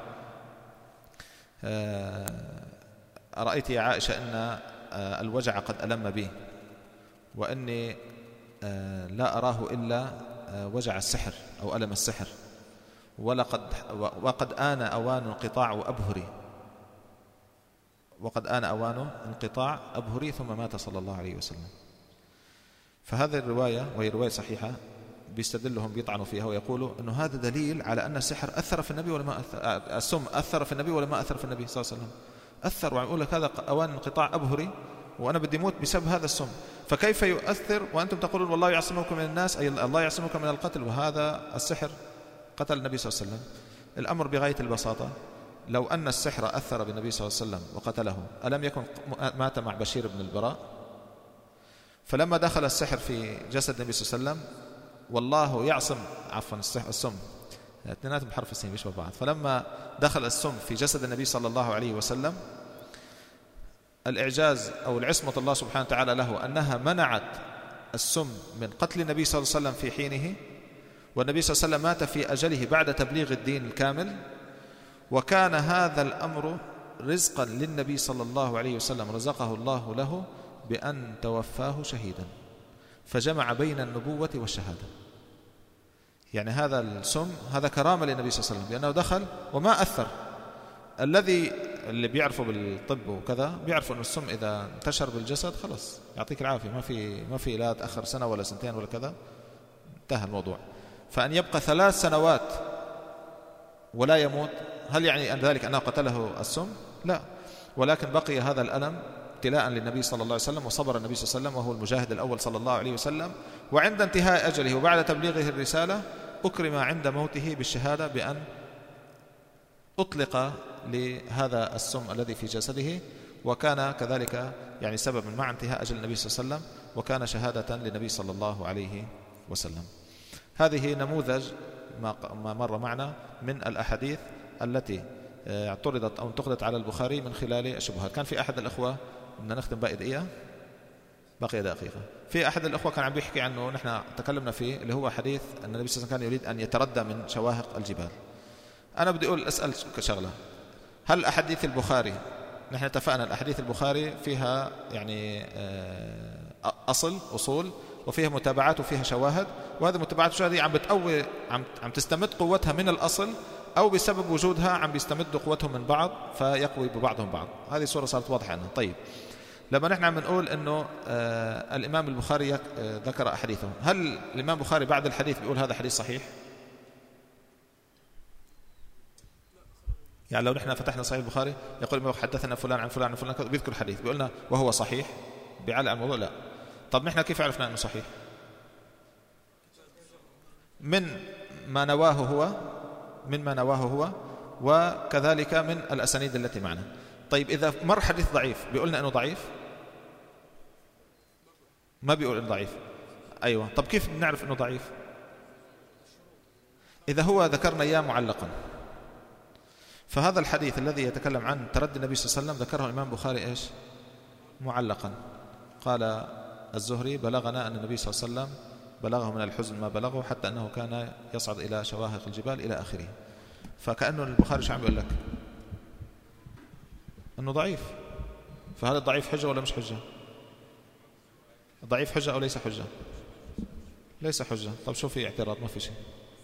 أرأيت يا عائشة أن الوجع قد ألم بي، وأني لا أراه إلا وجع السحر أو ألم السحر، ولقد وقد آن أوان انقطاع أبهري، وقد آن أوان انقطاع أبهري، ثم مات صلى الله عليه وسلم. فهذه الرواية وهي رواية صحيحة بيستدلهم بيطعنوا فيها ويقولوا أنه هذا دليل على أن السحر أثر في النبي ولا ما أثر، السم أثر في النبي ولا ما أثر في النبي صلى الله عليه وسلم؟ أثر، ويقول لك هذا أوان انقطاع أبهري، وأنا بدي موت بسبب هذا السم، فكيف يؤثر وأنتم تقولون والله يعصمكم من الناس، أي الله يعصمكم من القتل، وهذا السحر قتل النبي صلى الله عليه وسلم. الأمر بغاية البساطة، لو أن السحر أثر بالنبي صلى الله عليه وسلم وقتله، ألم يكن مات مع بشير بن البراء؟ فلما دخل السحر في جسد النبي صلى الله عليه وسلم، والله يعصم عفوا السم اثنيناتهم بحرف السين بيشبه بعض، فلما دخل السم في جسد النبي صلى الله عليه وسلم، الإعجاز أو العصمة الله سبحانه وتعالى له أنها منعت السم من قتل النبي صلى الله عليه وسلم في حينه، والنبي صلى الله عليه وسلم مات في أجله بعد تبليغ الدين الكامل، وكان هذا الأمر رزقا للنبي صلى الله عليه وسلم، رزقه الله له بأن توفاه شهيدا، فجمع بين النبوة والشهادة. يعني هذا السم هذا كرامة للنبي صلى الله عليه وسلم، لأنه دخل وما أثر. الذي اللي بيعرفوا بالطب وكذا بيعرفوا أن السم إذا انتشر بالجسد خلص يعطيك العافية، ما في ما في لا تأخر سنة ولا سنتين ولا كذا، انتهى الموضوع. فأن يبقى ثلاث سنوات ولا يموت، هل يعني أن ذلك أنه قتله السم؟ لا، ولكن بقي هذا الألم ابتلاء للنبي صلى الله عليه وسلم، وصبر النبي صلى الله عليه وسلم وهو المجاهد الأول صلى الله عليه وسلم، وعند انتهاء أجله وبعد تبليغه الرسالة أكرم عند موته بالشهادة بأن أطلق لهذا السم الذي في جسده، وكان كذلك يعني سبب مع انتهاء أجل النبي صلى الله عليه وسلم، وكان شهادة للنبي صلى الله عليه وسلم. هذه نموذج ما مر معنا من الأحاديث التي اعترضت أو انتقدت على البخاري من خلال الشبهات. كان في أحد الأخوة، بدنا نختم باقي دقيقة باقي دقيقة في أحد الأخوة كان عم بيحكي عنه، نحن تكلمنا فيه، اللي هو حديث أن النبي صلى الله عليه وسلم كان يريد أن يتردى من شواهق الجبال. أنا بدي أقول أسأل شغلة، هل أحاديث البخاري، نحن اتفقنا الأحاديث البخاري فيها يعني أصل أصول وفيها متابعات وفيها شواهد، وهذه المتابعات والشواهد عم بتقوي عم عم تستمد قوتها من الأصل، أو بسبب وجودها عم بيستمدوا قوتهم من بعض فيقوي ببعضهم بعض. هذه الصورة صارت واضحة لنا. طيب لما نحن عم نقول أنه آه الإمام البخاري آه ذكر أحاديثه، هل الإمام البخاري بعد الحديث بيقول هذا حديث صحيح؟ يعني لو نحن فتحنا صحيح البخاري يقول حدثنا فلان عن فلان عن فلان بيذكر الحديث بيقولنا وهو صحيح بيعلق الموضوع؟ لا. طب نحن كيف عرفنا أنه صحيح؟ من ما نواه هو من ما نواه هو وكذلك من الأسانيد التي معنا. طيب إذا مر حديث ضعيف بيقولنا أنه ضعيف؟ ما بيقول أنه ضعيف. أيوة، طب كيف بنعرف أنه ضعيف؟ إذا هو ذكرنا إياه معلقا. فهذا الحديث الذي يتكلم عن تردي النبي صلى الله عليه وسلم ذكره الإمام بخاري إيش؟ معلقا. قال الزهري بلغنا أن النبي صلى الله عليه وسلم بلغه من الحزن ما بلغه حتى أنه كان يصعد إلى شواهق الجبال إلى آخره. فكأنه البخاري شو عم بيقول لك؟ أنه ضعيف. فهذا الضعيف حجة ولا مش حجة؟ ضعيف حجة أو ليس حجة؟ ليس حجة. طب شو في اعتراض؟ ما في شيء.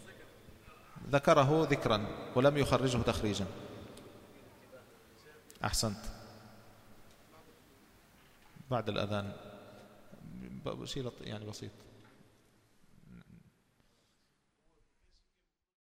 ذكره ذكرا ولم يخرجه تخريجا. أحسنت. بعد الأذان شيء يعني بسيط.